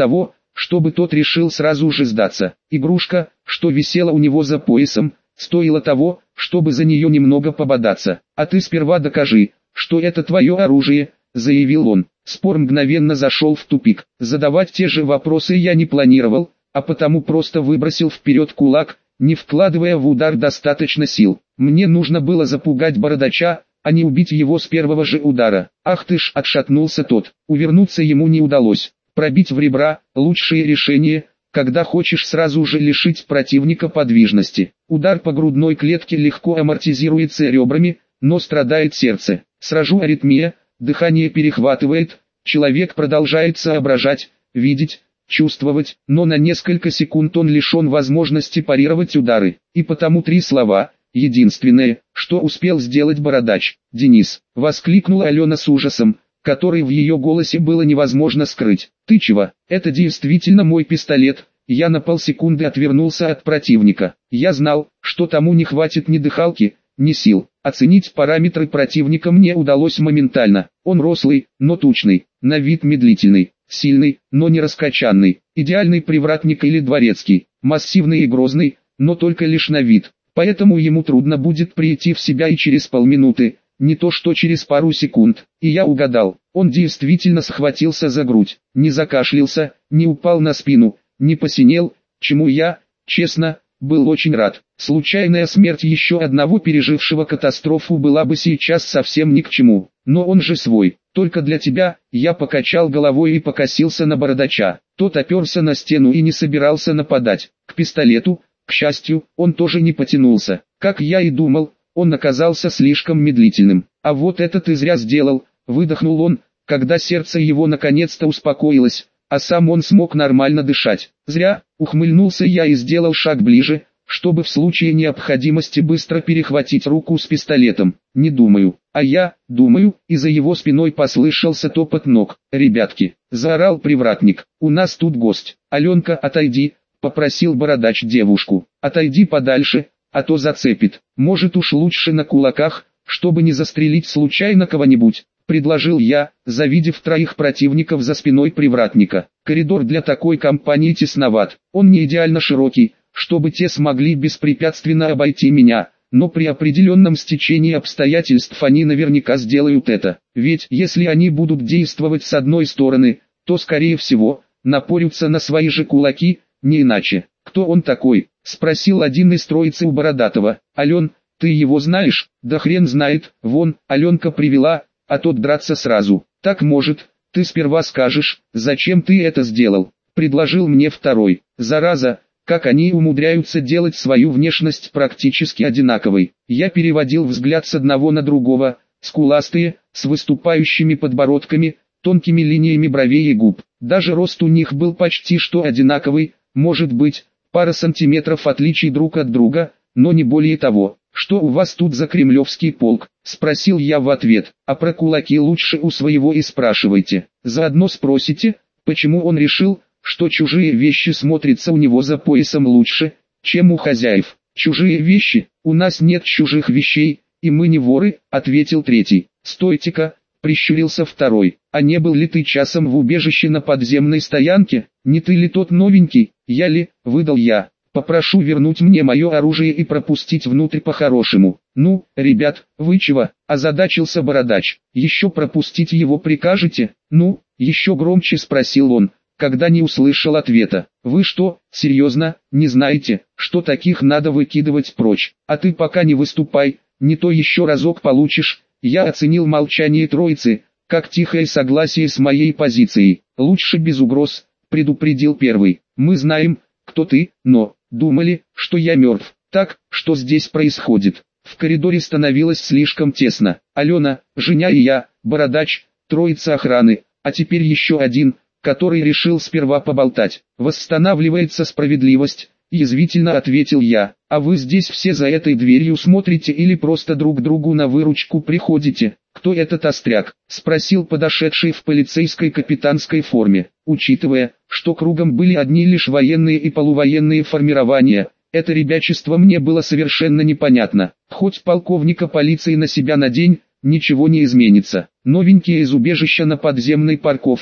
чтобы тот решил сразу же сдаться. Игрушка, что висела у него за поясом, стоила того, чтобы за нее немного пободаться. «А ты сперва докажи, что это твое оружие», — заявил он. Спор мгновенно зашел в тупик. Задавать те же вопросы я не планировал, а потому просто выбросил вперед кулак, не вкладывая в удар достаточно сил. Мне нужно было запугать бородача, а не убить его с первого же удара. «Ах ты ж!» — отшатнулся тот. Увернуться ему не удалось. Пробить в ребра – лучшее решение, когда хочешь сразу же лишить противника подвижности. Удар по грудной клетке легко амортизируется ребрами, но страдает сердце. Сразу аритмия, дыхание перехватывает, человек продолжает соображать, видеть, чувствовать, но на несколько секунд он лишен возможности парировать удары. И потому три слова, единственное, что успел сделать бородач. «Денис!» — воскликнула Алена с ужасом, который в ее голосе было невозможно скрыть. «Ты чего? Это действительно мой пистолет». Я на полсекунды отвернулся от противника. Я знал, что тому не хватит ни дыхалки, ни сил. Оценить параметры противника мне удалось моментально. Он рослый, но тучный, на вид медлительный, сильный, но не раскачанный, идеальный привратник или дворецкий, массивный и грозный, но только лишь на вид. Поэтому ему трудно будет прийти в себя и через полминуты, не то что через пару секунд. И я угадал, он действительно схватился за грудь, не закашлялся, не упал на спину, не посинел, чему я, честно, был очень рад. Случайная смерть еще одного пережившего катастрофу была бы сейчас совсем ни к чему. Но он же свой, только для тебя. Я покачал головой и покосился на бородача. Тот оперся на стену и не собирался нападать. К пистолету, к счастью, он тоже не потянулся. Как я и думал, он оказался слишком медлительным. «А вот это ты зря сделал», — выдохнул он, когда сердце его наконец-то успокоилось, а сам он смог нормально дышать. «Зря», — ухмыльнулся я и сделал шаг ближе, чтобы в случае необходимости быстро перехватить руку с пистолетом. «Не думаю». «А я, думаю», и за его спиной послышался топот ног. «Ребятки», — заорал привратник, — «у нас тут гость». «Аленка, отойди», — попросил бородач девушку. «Отойди подальше, а то зацепит. Может уж лучше на кулаках, чтобы не застрелить случайно кого-нибудь», — предложил я, завидев троих противников за спиной привратника. Коридор для такой компании тесноват. Он не идеально широкий, чтобы те смогли беспрепятственно обойти меня, но при определенном стечении обстоятельств они наверняка сделают это. Ведь если они будут действовать с одной стороны, то скорее всего, напорются на свои же кулаки, не иначе. «Кто он такой?» — спросил один из троицы у Бородатого. «Ален, ты его знаешь?» «Да хрен знает, вон, Аленка привела, а тот драться сразу». «Так может, ты сперва скажешь, зачем ты это сделал?» — предложил мне второй. «Зараза, как они умудряются делать свою внешность практически одинаковой». Я переводил взгляд с одного на другого, скуластые, с выступающими подбородками, тонкими линиями бровей и губ. Даже рост у них был почти что одинаковый, может быть, пара сантиметров отличий друг от друга, но не более того. «Что у вас тут за кремлевский полк?» — спросил я в ответ. «А про кулаки лучше у своего и спрашивайте. Заодно спросите, почему он решил, что чужие вещи смотрятся у него за поясом лучше, чем у хозяев». «Чужие вещи? У нас нет чужих вещей, и мы не воры», — ответил третий. «Стойте-ка», — прищурился второй. «А не был ли ты часом в убежище на подземной стоянке? Не ты ли тот новенький?» «Я ли?» — выдал я. «Попрошу вернуть мне мое оружие и пропустить внутрь по-хорошему». «Ну, ребят, вы чего?» — озадачился бородач. «Еще пропустить его прикажете?» «Ну?» — еще громче спросил он, когда не услышал ответа. «Вы что, серьезно, не знаете, что таких надо выкидывать прочь? А ты пока не выступай, не то еще разок получишь». Я оценил молчание троицы, как тихое согласие с моей позицией. «Лучше без угроз», — предупредил первый. «Мы знаем, кто ты, но думали, что я мертв. Так, что здесь происходит?» В коридоре становилось слишком тесно. Алена, Женя и я, бородач, троица охраны, а теперь еще один, который решил сперва поболтать. «Восстанавливается справедливость», — язвительно ответил я. «А вы здесь все за этой дверью смотрите или просто друг другу на выручку приходите?» «Кто этот остряк?» — спросил подошедший в полицейской капитанской форме. Учитывая, что кругом были одни лишь военные и полувоенные формирования, это ребячество мне было совершенно непонятно. Хоть полковника полиции на себя надень, ничего не изменится. Новенькие из убежища на подземной парковке,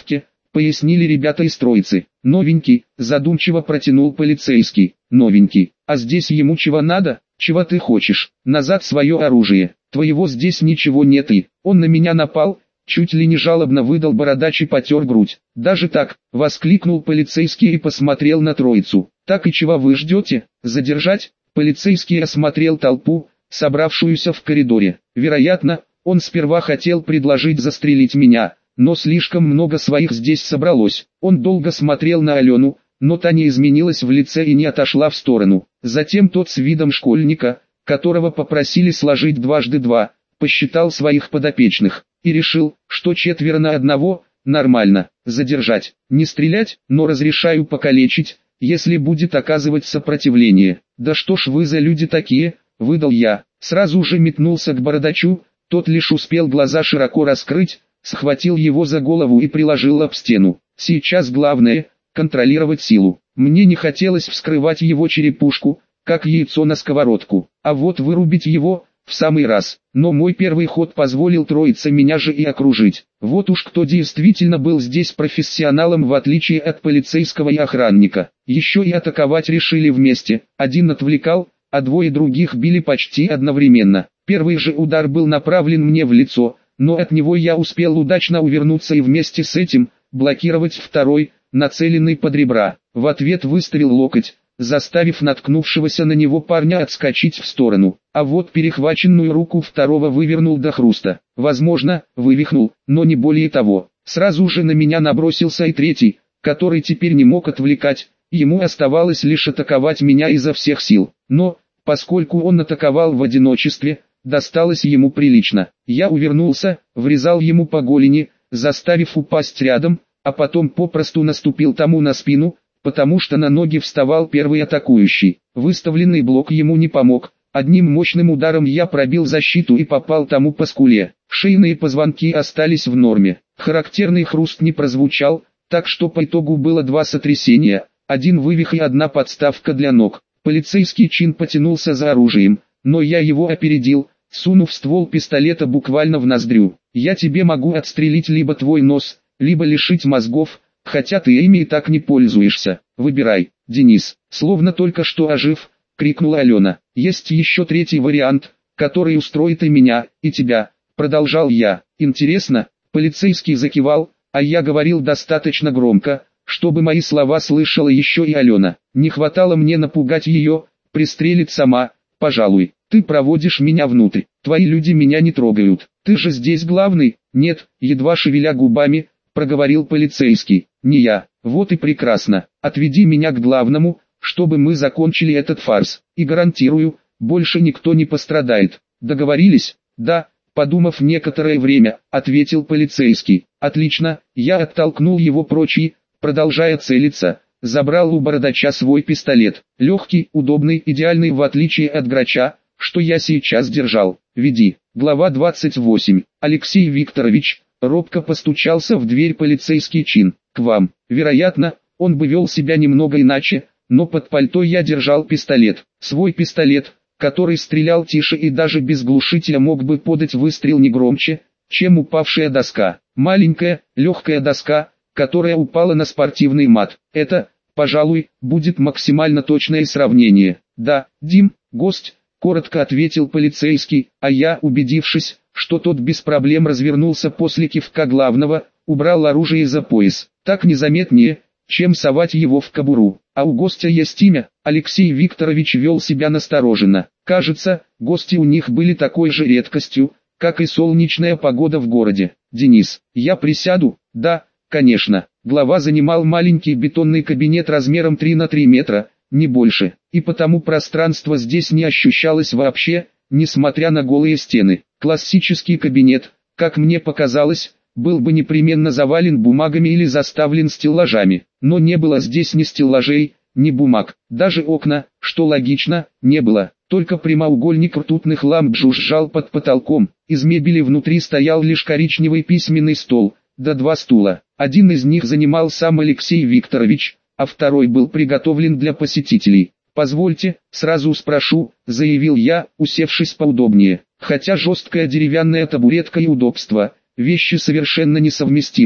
пояснили ребята из троицы. Новенький, задумчиво протянул полицейский. Новенький, а здесь ему чего надо? Чего ты хочешь? Назад свое оружие. Твоего здесь ничего нет и... Он на меня напал? Чуть ли не жалобно выдал бородач и потер грудь. Даже так, воскликнул полицейский и посмотрел на троицу. Так и чего вы ждете? Задержать? Полицейский осмотрел толпу, собравшуюся в коридоре. Вероятно, он сперва хотел предложить застрелить меня, но слишком много своих здесь собралось. Он долго смотрел на Алену, но та не изменилась в лице и не отошла в сторону. Затем тот с видом школьника, которого попросили сложить дважды два, посчитал своих подопечных и решил, что 4 на 1 – нормально. Задержать, не стрелять, но разрешаю покалечить, если будет оказывать сопротивление. Да что ж вы за люди такие, выдал я. Сразу же метнулся к бородачу, тот лишь успел глаза широко раскрыть, схватил его за голову и приложил об стену. Сейчас главное – контролировать силу. Мне не хотелось вскрывать его черепушку, как яйцо на сковородку, а вот вырубить его – в самый раз. Но мой первый ход позволил троице меня же и окружить. Вот уж кто действительно был здесь профессионалом в отличие от полицейского и охранника. Еще и атаковать решили вместе. Один отвлекал, а двое других били почти одновременно. Первый же удар был направлен мне в лицо, но от него я успел удачно увернуться и вместе с этим блокировать второй, нацеленный под ребра. В ответ выставил локоть, заставив наткнувшегося на него парня отскочить в сторону. А вот перехваченную руку второго вывернул до хруста. Возможно, вывихнул, но не более того. Сразу же на меня набросился и третий, который теперь не мог отвлекать. Ему оставалось лишь атаковать меня изо всех сил. Но, поскольку он атаковал в одиночестве, досталось ему прилично. Я увернулся, врезал ему по голени, заставив упасть рядом, а потом попросту наступил тому на спину, потому что на ноги вставал первый атакующий. Выставленный блок ему не помог. Одним мощным ударом я пробил защиту и попал тому по скуле. Шейные позвонки остались в норме. Характерный хруст не прозвучал, так что по итогу было 2 сотрясения, 1 вывих и 1 подставка для ног. Полицейский чин потянулся за оружием, но я его опередил, сунув ствол пистолета буквально в ноздрю. Я тебе могу отстрелить либо твой нос, либо лишить мозгов, хотя ты ими и так не пользуешься. Выбирай, Денис. Словно только что ожив, крикнула Алена. Есть еще третий вариант, который устроит и меня, и тебя, продолжал я. Интересно, полицейский закивал, а я говорил достаточно громко, чтобы мои слова слышала еще и Алена. Не хватало мне напугать ее, пристрелит сама, пожалуй. Ты проводишь меня внутрь, твои люди меня не трогают. Ты же здесь главный? Нет, едва шевеля губами, проговорил полицейский. Не я. Вот и прекрасно. Отведи меня к главному, чтобы мы закончили этот фарс. И гарантирую, больше никто не пострадает. Договорились? Да, подумав некоторое время, ответил полицейский. Отлично, я оттолкнул его прочь и, продолжая целиться, забрал у бородача свой пистолет. Легкий, удобный, идеальный в отличие от грача, что я сейчас держал. Веди. Глава 28. Алексей Викторович, робко постучался в дверь полицейский чин. К вам. Вероятно, он бы вел себя немного иначе, но под пальто я держал пистолет. Свой пистолет, который стрелял тише и даже без глушителя мог бы подать выстрел не громче, чем упавшая доска. Маленькая, легкая доска, которая упала на спортивный мат. Это, пожалуй, будет максимально точное сравнение. Да, Дим, гость, коротко ответил полицейский, а я, убедившись, что тот без проблем развернулся после кивка главного, убрал оружие за пояс. Так незаметнее, чем совать его в кобуру. А у гостя есть имя. Алексей Викторович вел себя настороженно. Кажется, гости у них были такой же редкостью, как и солнечная погода в городе. Денис, я присяду? Да, конечно. Глава занимал маленький бетонный кабинет размером 3 на 3 метра, не больше. И потому пространство здесь не ощущалось вообще, несмотря на голые стены. Классический кабинет, как мне показалось, был бы непременно завален бумагами или заставлен стеллажами. Но не было здесь ни стеллажей, ни бумаг. Даже окна, что логично, не было. Только прямоугольник ртутных ламп жужжал под потолком. Из мебели внутри стоял лишь коричневый письменный стол, да 2 стула. Один из них занимал сам Алексей Викторович, а второй был приготовлен для посетителей. «Позвольте, сразу спрошу», — заявил я, усевшись поудобнее. Хотя жесткая деревянная табуретка и удобство — вещи совершенно несовместимые.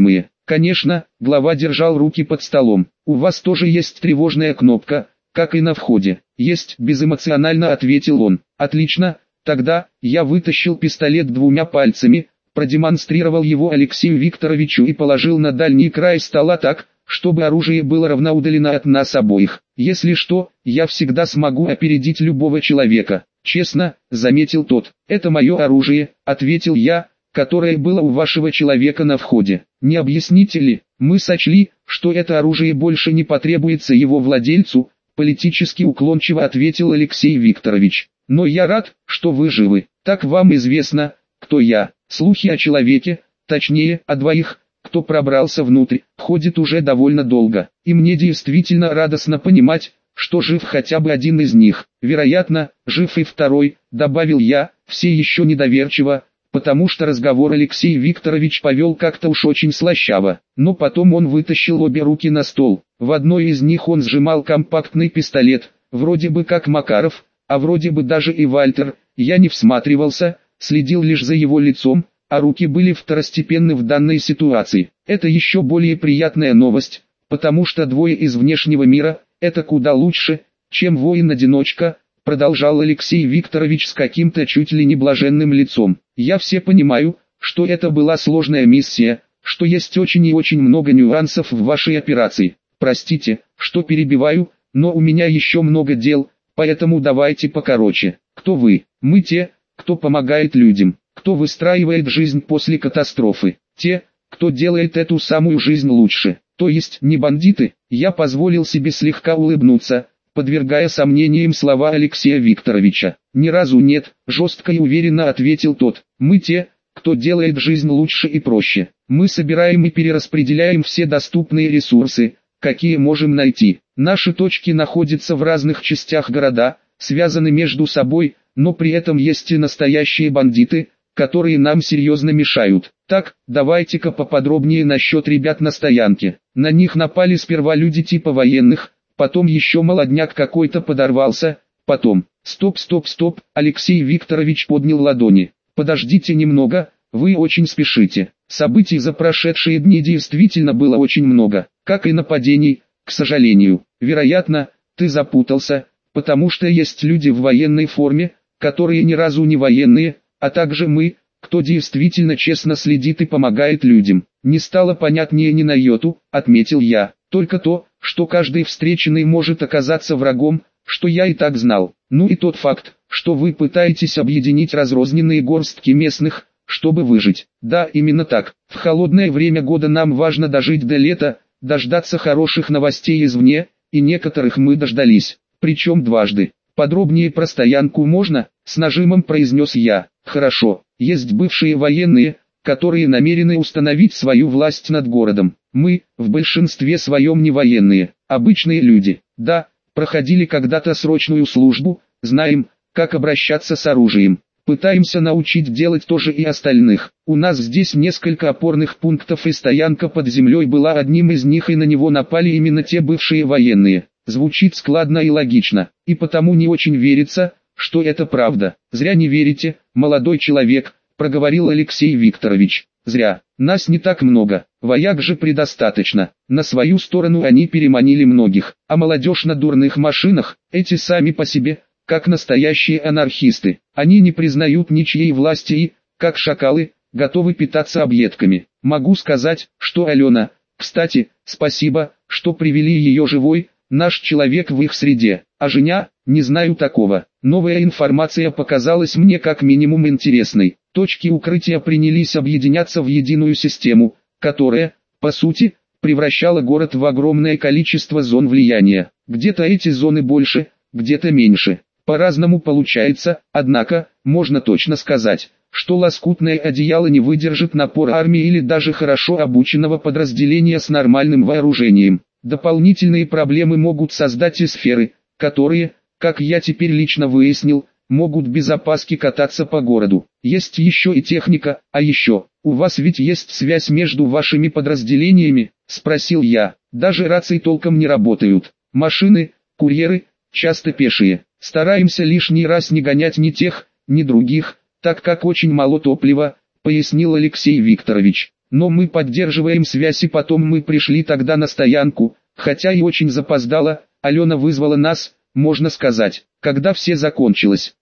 Конечно, глава держал руки под столом. У вас тоже есть тревожная кнопка, как и на входе. Есть, безэмоционально ответил он. Отлично, тогда, я вытащил пистолет двумя пальцами, продемонстрировал его Алексею Викторовичу и положил на дальний край стола так, чтобы оружие было равноудалено от нас обоих. Если что, я всегда смогу опередить любого человека. Честно, заметил тот. Это мое оружие, ответил я, которое было у вашего человека на входе. Не объясните ли, мы сочли, что это оружие больше не потребуется его владельцу, политически уклончиво ответил Алексей Викторович. Но я рад, что вы живы. Так вам известно, кто я. Слухи о человеке, точнее, о двоих, кто пробрался внутрь, ходит уже довольно долго. И мне действительно радостно понимать, что жив хотя бы один из них. Вероятно, жив и второй, добавил я, все еще недоверчиво, потому что разговор Алексей Викторович повел как-то уж очень слащаво. Но потом он вытащил обе руки на стол. В одной из них он сжимал компактный пистолет, вроде бы как Макаров, а вроде бы даже и Вальтер. Я не всматривался, следил лишь за его лицом, а руки были второстепенны в данной ситуации. Это еще более приятная новость, потому что двое из внешнего мира – это куда лучше, чем воин-одиночка, продолжал Алексей Викторович с каким-то чуть ли не блаженным лицом. Я все понимаю, что это была сложная миссия, что есть очень и очень много нюансов в вашей операции. Простите, что перебиваю, но у меня еще много дел, поэтому давайте покороче. Кто вы? Мы те, кто помогает людям, кто выстраивает жизнь после катастрофы, те, кто делает эту самую жизнь лучше. То есть не бандиты. Я позволил себе слегка улыбнуться, подвергая сомнениям слова Алексея Викторовича. Ни разу нет, жестко и уверенно ответил тот. Мы те, кто делает жизнь лучше и проще. Мы собираем и перераспределяем все доступные ресурсы, какие можем найти. Наши точки находятся в разных частях города, связаны между собой, но при этом есть и настоящие бандиты, которые нам серьезно мешают. Так, давайте-ка поподробнее насчет ребят на стоянке. На них напали сперва люди типа военных, потом еще молодняк какой-то подорвался, потом... Стоп, Алексей Викторович поднял ладони. Подождите немного, вы очень спешите. Событий за прошедшие дни действительно было очень много, как и нападений, к сожалению. Вероятно, ты запутался, потому что есть люди в военной форме, которые ни разу не военные, а также мы, кто действительно честно следит и помогает людям. Не стало понятнее ни на йоту, отметил я. Только то, что каждый встреченный может оказаться врагом, что я и так знал. Ну и тот факт, что вы пытаетесь объединить разрозненные горстки местных, чтобы выжить. Да, именно так. В холодное время года нам важно дожить до лета, дождаться хороших новостей извне, и некоторых мы дождались. Причем дважды. Подробнее про стоянку можно? С нажимом произнес я. Хорошо, есть бывшие военные, которые намерены установить свою власть над городом. Мы, в большинстве своем не военные, обычные люди. Да, проходили когда-то срочную службу, знаем, как обращаться с оружием. Пытаемся научить делать то же и остальных. У нас здесь несколько опорных пунктов и стоянка под землей была одним из них, и на него напали именно те бывшие военные. Звучит складно и логично, и потому не очень верится, что это правда. Зря не верите, молодой человек, проговорил Алексей Викторович. Зря, нас не так много, вояк же предостаточно. На свою сторону они переманили многих, а молодежь на дурных машинах, эти сами по себе, как настоящие анархисты. Они не признают ничьей власти и, как шакалы, готовы питаться объедками. Могу сказать, что Алена, кстати, спасибо, что привели ее живой, наш человек в их среде, а Женя, не знаю такого. Новая информация показалась мне как минимум интересной. Точки укрытия принялись объединяться в единую систему, которая, по сути, превращала город в огромное количество зон влияния. Где-то эти зоны больше, где-то меньше. По-разному получается, однако, можно точно сказать, что лоскутное одеяло не выдержит напор армии или даже хорошо обученного подразделения с нормальным вооружением. Дополнительные проблемы могут создать и сферы, которые, как я теперь лично выяснил, могут без опаски кататься по городу. Есть еще и техника, а еще, у вас ведь есть связь между вашими подразделениями, спросил я. Даже рации толком не работают. Машины, курьеры, часто пешие. Стараемся лишний раз не гонять ни тех, ни других, так как очень мало топлива, пояснил Алексей Викторович. но мы поддерживаем связь, и потом мы пришли тогда на стоянку, хотя и очень запоздало. Алена вызвала нас, можно сказать, когда все закончилось.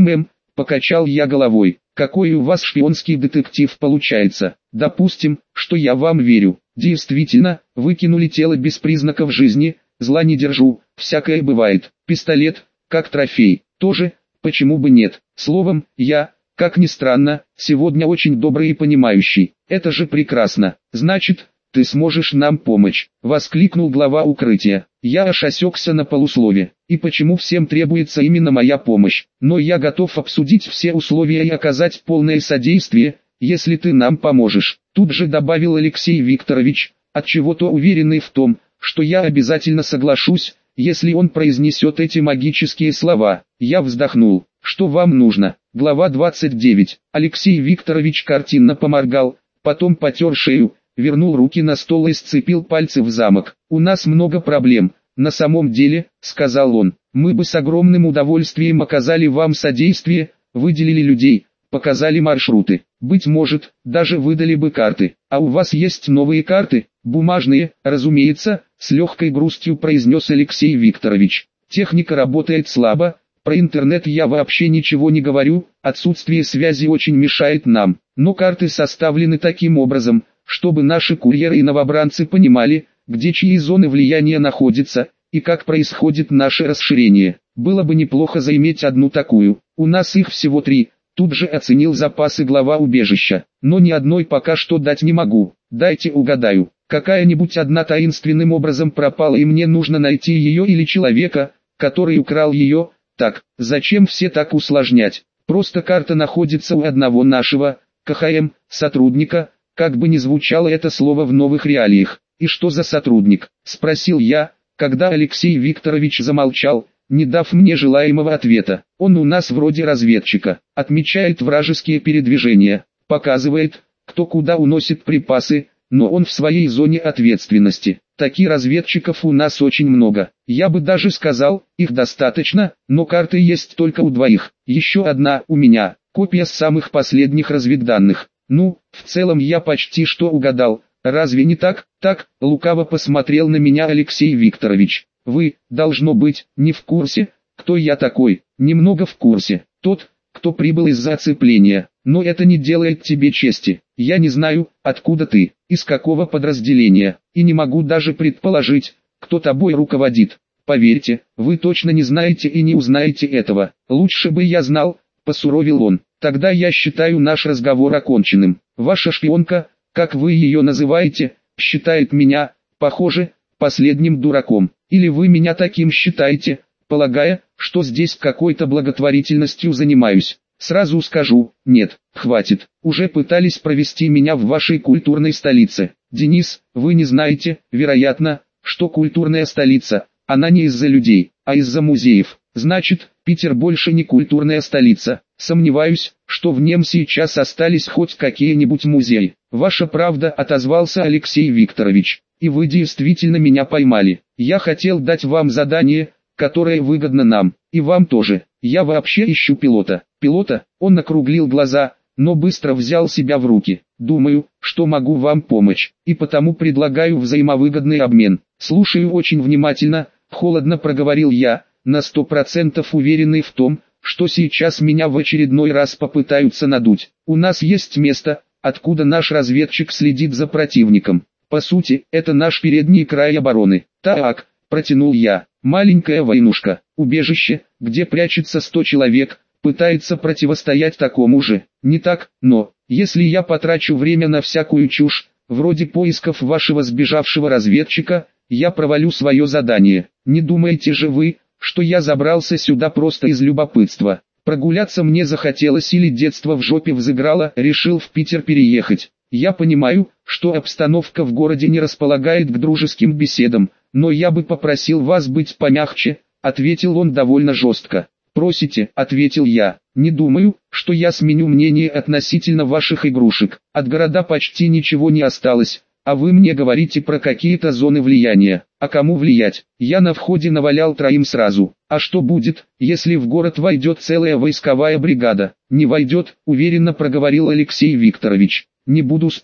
Покачал я головой. Какой у вас шпионский детектив получается? Допустим, что я вам верю. Действительно, выкинули тело без признаков жизни, зла не держу, всякое бывает. Пистолет, как трофей, тоже, почему бы нет. Словом, я, как ни странно, сегодня очень добрый и понимающий. Это же прекрасно. Значит, ты сможешь нам помочь, воскликнул глава укрытия. Я аж осекся на полуслове. И почему всем требуется именно моя помощь? Но я готов обсудить все условия и оказать полное содействие, если ты нам поможешь. Тут же добавил Алексей Викторович, отчего-то уверенный в том, что я обязательно соглашусь, если он произнесет эти магические слова. Я вздохнул. Что вам нужно? Глава 29. Алексей Викторович картинно поморгал, потом потер шею, вернул руки на стол и сцепил пальцы в замок. «У нас много проблем, на самом деле», — сказал он. «Мы бы с огромным удовольствием оказали вам содействие, выделили людей, показали маршруты, быть может, даже выдали бы карты. А у вас есть новые карты?» «Бумажные, разумеется», — с легкой грустью произнес Алексей Викторович. «Техника работает слабо, про интернет я вообще ничего не говорю, отсутствие связи очень мешает нам, но карты составлены таким образом, чтобы наши курьеры и новобранцы понимали, где чьи зоны влияния находятся, и как происходит наше расширение. Было бы неплохо заиметь одну такую, у нас их всего 3, тут же оценил запасы глава убежища, но ни одной пока что дать не могу. Дайте угадаю, какая-нибудь одна таинственным образом пропала, и мне нужно найти ее или человека, который украл ее. Так, зачем все так усложнять? Просто карта находится у одного нашего, КХМ, сотрудника, как бы ни звучало это слово в новых реалиях. «И что за сотрудник?» – спросил я, когда Алексей Викторович замолчал, не дав мне желаемого ответа. «Он у нас вроде разведчика, отмечает вражеские передвижения, показывает, кто куда уносит припасы, но он в своей зоне ответственности. Таких разведчиков у нас очень много. Я бы даже сказал, их достаточно, но карты есть только у 2. Еще одна у меня, копия самых последних разведданных. Ну, в целом я почти что угадал. Разве не так?» «Так», — лукаво посмотрел на меня Алексей Викторович. «Вы, должно быть, не в курсе, кто я такой?» «Немного в курсе. Тот, кто прибыл из-за оцепления. Но это не делает тебе чести. Я не знаю, откуда ты, из какого подразделения, и не могу даже предположить, кто тобой руководит. Поверьте, вы точно не знаете и не узнаете этого. Лучше бы я знал», — посуровил он. «Тогда я считаю наш разговор оконченным. Ваша шпионка, как вы ее называете, считает меня, похоже, последним дураком. Или вы меня таким считаете, полагая, что здесь какой-то благотворительностью занимаюсь? Сразу скажу, нет, хватит. Уже пытались провести меня в вашей культурной столице. Денис, вы не знаете, вероятно, что культурная столица, она не из-за людей, а из-за музеев. Значит, Питер больше не культурная столица. Сомневаюсь, что в нем сейчас остались хоть какие-нибудь музеи. Ваша правда, отозвался Алексей Викторович. И вы действительно меня поймали. Я хотел дать вам задание, которое выгодно нам, и вам тоже. Я вообще ищу пилота. Пилота? Он округлил глаза, но быстро взял себя в руки. Думаю, что могу вам помочь, и потому предлагаю взаимовыгодный обмен. Слушаю очень внимательно, холодно проговорил я, на 100% уверенный в том, что сейчас меня в очередной раз попытаются надуть. У нас есть место, откуда наш разведчик следит за противником. По сути, это наш передний край обороны. Так, протянул я, маленькая войнушка, убежище, где прячется 100 человек, пытается противостоять такому же. Не так, но, если я потрачу время на всякую чушь, вроде поисков вашего сбежавшего разведчика, я провалю свое задание. Не думаете же вы, что я забрался сюда просто из любопытства? Прогуляться мне захотелось или детство в жопе взыграло, решил в Питер переехать. Я понимаю, что обстановка в городе не располагает к дружеским беседам, но я бы попросил вас быть помягче, ответил он довольно жестко. «Просите», — ответил я, — «не думаю, что я сменю мнение относительно ваших игрушек. От города почти ничего не осталось, а вы мне говорите про какие-то зоны влияния. А кому влиять? Я на входе навалял 3 сразу. А что будет, если в город войдет целая войсковая бригада?» «Не войдет», — уверенно проговорил Алексей Викторович. «Не буду спорить.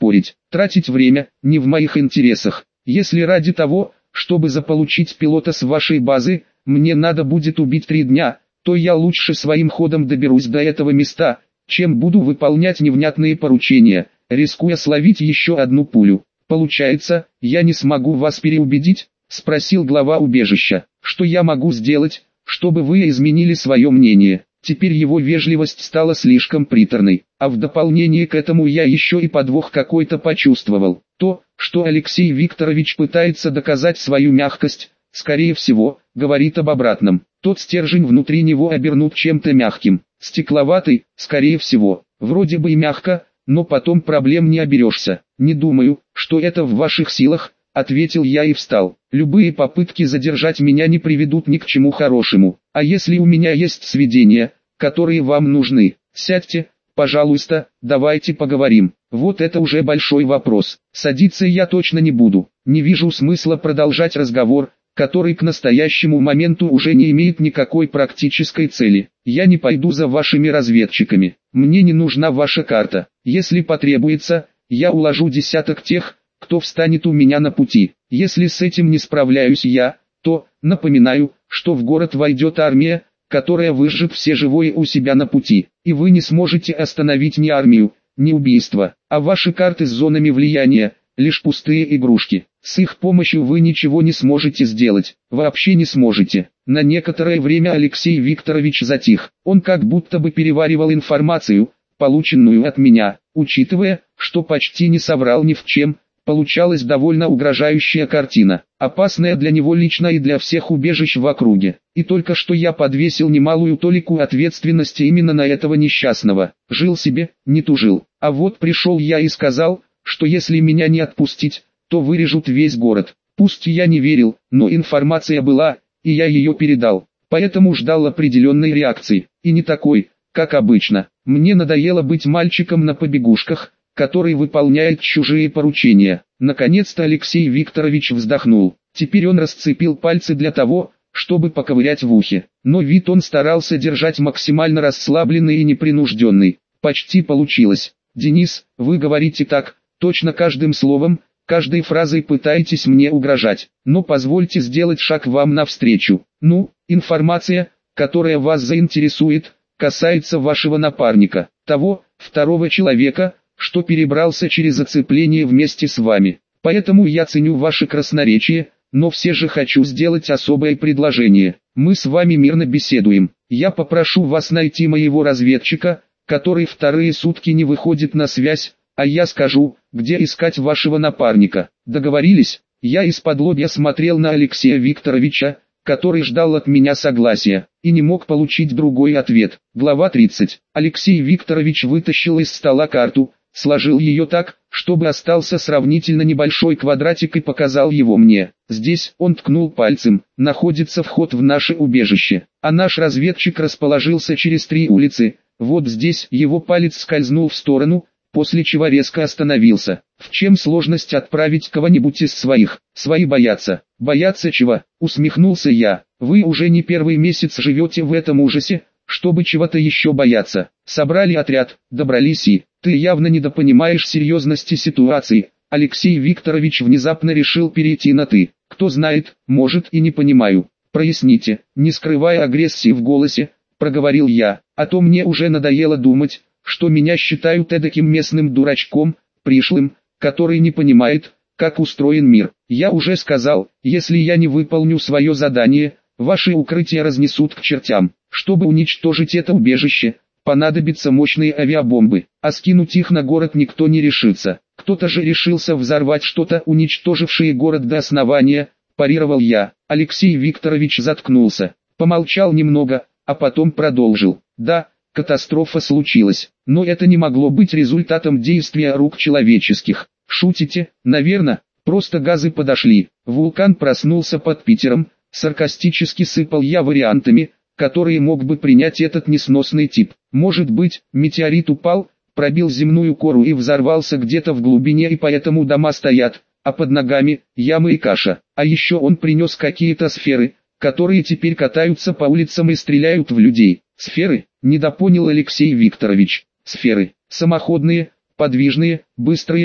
Тратить время не в моих интересах. Если ради того, чтобы заполучить пилота с вашей базы, мне надо будет убить 3 дня, то я лучше своим ходом доберусь до этого места, чем буду выполнять невнятные поручения, рискуя словить еще одну пулю. Получается, я не смогу вас переубедить? Спросил глава убежища. Что я могу сделать, чтобы вы изменили свое мнение? Теперь его вежливость стала слишком приторной, а в дополнение к этому я еще и подвох какой-то почувствовал. То, что Алексей Викторович пытается доказать свою мягкость, скорее всего, говорит об обратном. Тот стержень внутри него обернут чем-то мягким, стекловатый, скорее всего. Вроде бы и мягко, но потом проблем не оберешься. Не думаю, что это в ваших силах, ответил я и встал. Любые попытки задержать меня не приведут ни к чему хорошему. А если у меня есть сведения, которые вам нужны, сядьте, пожалуйста, давайте поговорим. Вот это уже большой вопрос. Садиться я точно не буду. Не вижу смысла продолжать разговор, который к настоящему моменту уже не имеет никакой практической цели. Я не пойду за вашими разведчиками. Мне не нужна ваша карта. Если потребуется, я уложу десяток тех, кто встанет у меня на пути. Если с этим не справляюсь я, то, напоминаю, что в город войдет армия, которая выжжет все живое у себя на пути, и вы не сможете остановить ни армию, ни убийство, а ваши карты с зонами влияния – лишь пустые игрушки. С их помощью вы ничего не сможете сделать, вообще не сможете. На некоторое время Алексей Викторович затих, он как будто бы переваривал информацию, полученную от меня, учитывая, что почти не соврал ни в чем. Получалась довольно угрожающая картина, опасная для него лично и для всех убежищ в округе. И только что я подвесил немалую толику ответственности именно на этого несчастного. Жил себе, не тужил. А вот пришел я и сказал, что если меня не отпустить, то вырежут весь город. Пусть я не верил, но информация была, и я ее передал. Поэтому ждал определенной реакции, и не такой, как обычно. Мне надоело быть мальчиком на побегушках, который выполняет чужие поручения. Наконец-то Алексей Викторович вздохнул. Теперь он расцепил пальцы для того, чтобы поковырять в ухе. Но вид он старался держать максимально расслабленный и непринужденный. Почти получилось. «Денис, вы говорите так, точно каждым словом, каждой фразой пытаетесь мне угрожать. Но позвольте сделать шаг вам навстречу. Информация, которая вас заинтересует, касается вашего напарника, того, второго человека, что перебрался через оцепление вместе с вами. Поэтому я ценю ваше красноречие, но все же хочу сделать особое предложение. Мы с вами мирно беседуем. Я попрошу вас найти моего разведчика, который вторые сутки не выходит на связь, а я скажу, где искать вашего напарника. Договорились?» Я из-под лобья смотрел на Алексея Викторовича, который ждал от меня согласия, и не мог получить другой ответ. Глава 30. Алексей Викторович вытащил из стола карту, сложил ее так, чтобы остался сравнительно небольшой квадратик и показал его мне. Здесь, он ткнул пальцем, находится вход в наше убежище, а наш разведчик расположился через 3 улицы. Вот здесь его палец скользнул в сторону, после чего резко остановился. В чем сложность отправить кого-нибудь из своих? Свои боятся. Боятся чего? Усмехнулся я. Вы уже не первый месяц живете в этом ужасе, чтобы чего-то еще бояться. Собрали отряд, добрались и... Ты явно недопонимаешь серьезности ситуации. Алексей Викторович внезапно решил перейти на «ты». Кто знает, может и не понимаю. Проясните, не скрывая агрессии в голосе, проговорил я. А то мне уже надоело думать, что меня считают эдаким местным дурачком, пришлым, который не понимает, как устроен мир. Я уже сказал, если я не выполню свое задание, ваши укрытия разнесут к чертям. Чтобы уничтожить это убежище, понадобятся мощные авиабомбы, а скинуть их на город никто не решится. Кто-то же решился взорвать что-то, уничтожившее город до основания, парировал я. Алексей Викторович заткнулся, помолчал немного, а потом продолжил. Да, катастрофа случилась, но это не могло быть результатом действия рук человеческих. Шутите? Наверно, просто газы подошли. Вулкан проснулся под Питером, саркастически сыпал я вариантами, которые мог бы принять этот несносный тип. Может быть, метеорит упал, пробил земную кору и взорвался где-то в глубине, и поэтому дома стоят, а под ногами ямы и каша. А еще он принес какие-то сферы, которые теперь катаются по улицам и стреляют в людей. Сферы? Недопонял Алексей Викторович. Сферы. Самоходные, подвижные, быстрые,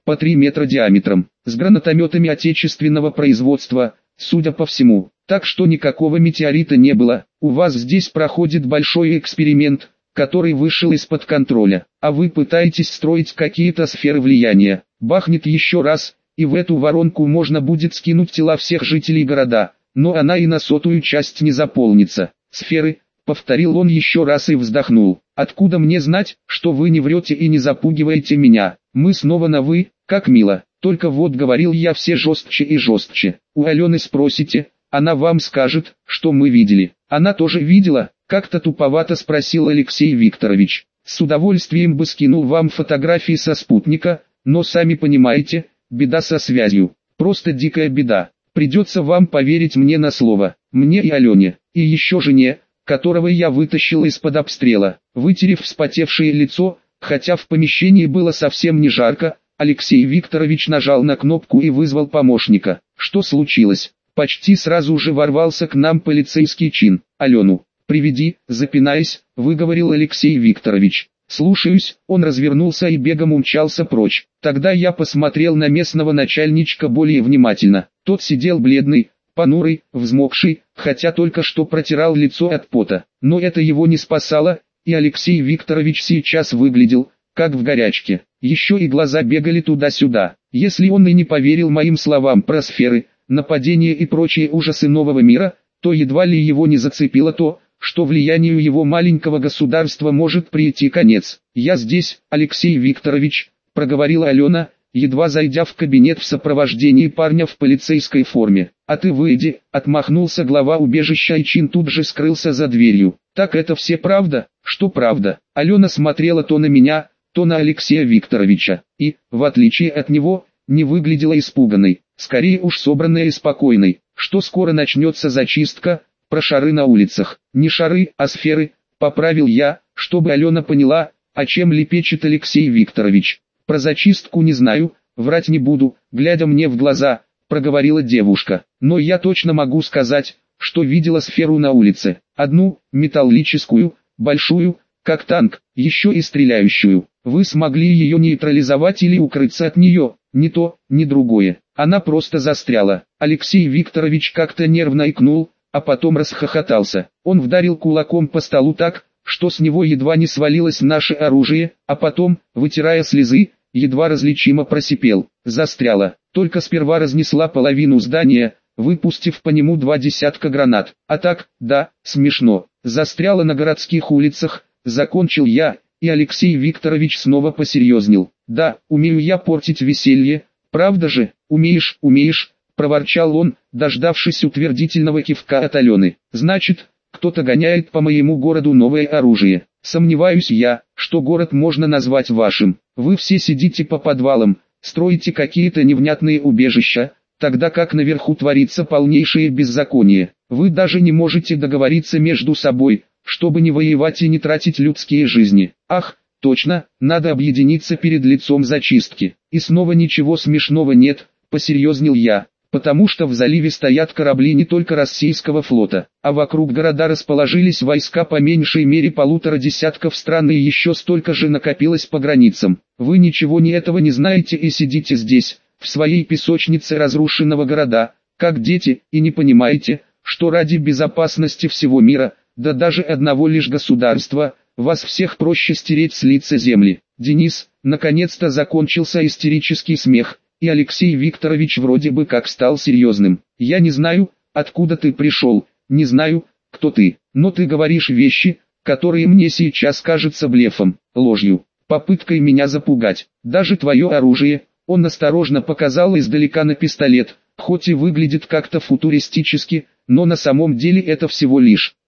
по 3 метра диаметром, с гранатометами отечественного производства, судя по всему. Так что никакого метеорита не было. У вас здесь проходит большой эксперимент, который вышел из-под контроля, а вы пытаетесь строить какие-то сферы влияния. Бахнет еще раз, и в эту воронку можно будет скинуть тела всех жителей города, но она и на 100-ую часть не заполнится. Сферы, повторил он еще раз и вздохнул. Откуда мне знать, что вы не врете и не запугиваете меня? Мы снова на «вы», как мило. Только вот говорил я все жестче и жестче. У Алены спросите, она вам скажет, что мы видели. Она тоже видела? Как-то туповато спросил Алексей Викторович. С удовольствием бы скинул вам фотографии со спутника, но сами понимаете, беда со связью. Просто дикая беда. Придется вам поверить мне на слово. Мне и Алене, и еще жене, которого я вытащил из-под обстрела. Вытерев вспотевшее лицо, хотя в помещении было совсем не жарко, Алексей Викторович нажал на кнопку и вызвал помощника. Что случилось? Почти сразу же ворвался к нам полицейский чин. Алену приведи, запинаясь, выговорил Алексей Викторович. Слушаюсь, он развернулся и бегом умчался прочь. Тогда я посмотрел на местного начальничка более внимательно. Тот сидел бледный, понурый, взмокший, хотя только что протирал лицо от пота. Но это его не спасало, и Алексей Викторович сейчас выглядел, как в горячке. Еще и глаза бегали туда-сюда. Если он и не поверил моим словам про сферы, нападения и прочие ужасы нового мира, то едва ли его не зацепило то, что влиянию его маленького государства может прийти конец. «Я здесь, Алексей Викторович», — проговорила Алена, едва зайдя в кабинет в сопровождении парня в полицейской форме. «А ты выйди», — отмахнулся глава убежища и чин тут же скрылся за дверью. «Так это все правда?» «Что правда?» Алена смотрела то на меня, то на Алексея Викторовича, и, в отличие от него, не выглядела испуганной, скорее уж собранной и спокойной. «Что скоро начнется зачистка?» «Про шары на улицах». «Не шары, а сферы», — поправил я, чтобы Алена поняла, о чем лепечет Алексей Викторович. «Про зачистку не знаю, врать не буду», — глядя мне в глаза, проговорила девушка. «Но я точно могу сказать, что видела сферу на улице. Одну, металлическую, большую, как танк, еще и стреляющую. Вы смогли ее нейтрализовать или укрыться от нее?» «Ни то, ни другое. Она просто застряла». Алексей Викторович как-то нервно икнул, а потом расхохотался. Он вдарил кулаком по столу так, что с него едва не свалилось наше оружие, а потом, вытирая слезы, едва различимо просипел. «Застряла. Только сперва разнесла половину здания, выпустив по нему 2 десятка гранат. А так, да, смешно. Застряла на городских улицах», — закончил я, и Алексей Викторович снова посерьезнел. «Да, умею я портить веселье, правда же?» «Умеешь, умеешь», — проворчал он, дождавшись утвердительного кивка от Алены. «Значит, кто-то гоняет по моему городу новое оружие. Сомневаюсь я, что город можно назвать вашим. Вы все сидите по подвалам, строите какие-то невнятные убежища, тогда как наверху творится полнейшее беззаконие. Вы даже не можете договориться между собой, чтобы не воевать и не тратить людские жизни. Ах, точно, надо объединиться перед лицом зачистки». «И снова ничего смешного нет», — посерьезнел я. «Потому что в заливе стоят корабли не только российского флота, а вокруг города расположились войска по меньшей мере 1,5 десятков стран и еще столько же накопилось по границам. Вы ничего этого не знаете и сидите здесь, в своей песочнице разрушенного города, как дети, и не понимаете, что ради безопасности всего мира, да даже одного лишь государства, вас всех проще стереть с лица земли». «Денис», наконец-то закончился истерический смех, и Алексей Викторович вроде бы как стал серьезным. «Я не знаю, откуда ты пришел, не знаю, кто ты, но ты говоришь вещи, которые мне сейчас кажутся блефом, ложью, попыткой меня запугать. Даже твое оружие», — он осторожно показал издалека на пистолет, «хоть и выглядит как-то футуристически, но на самом деле это всего лишь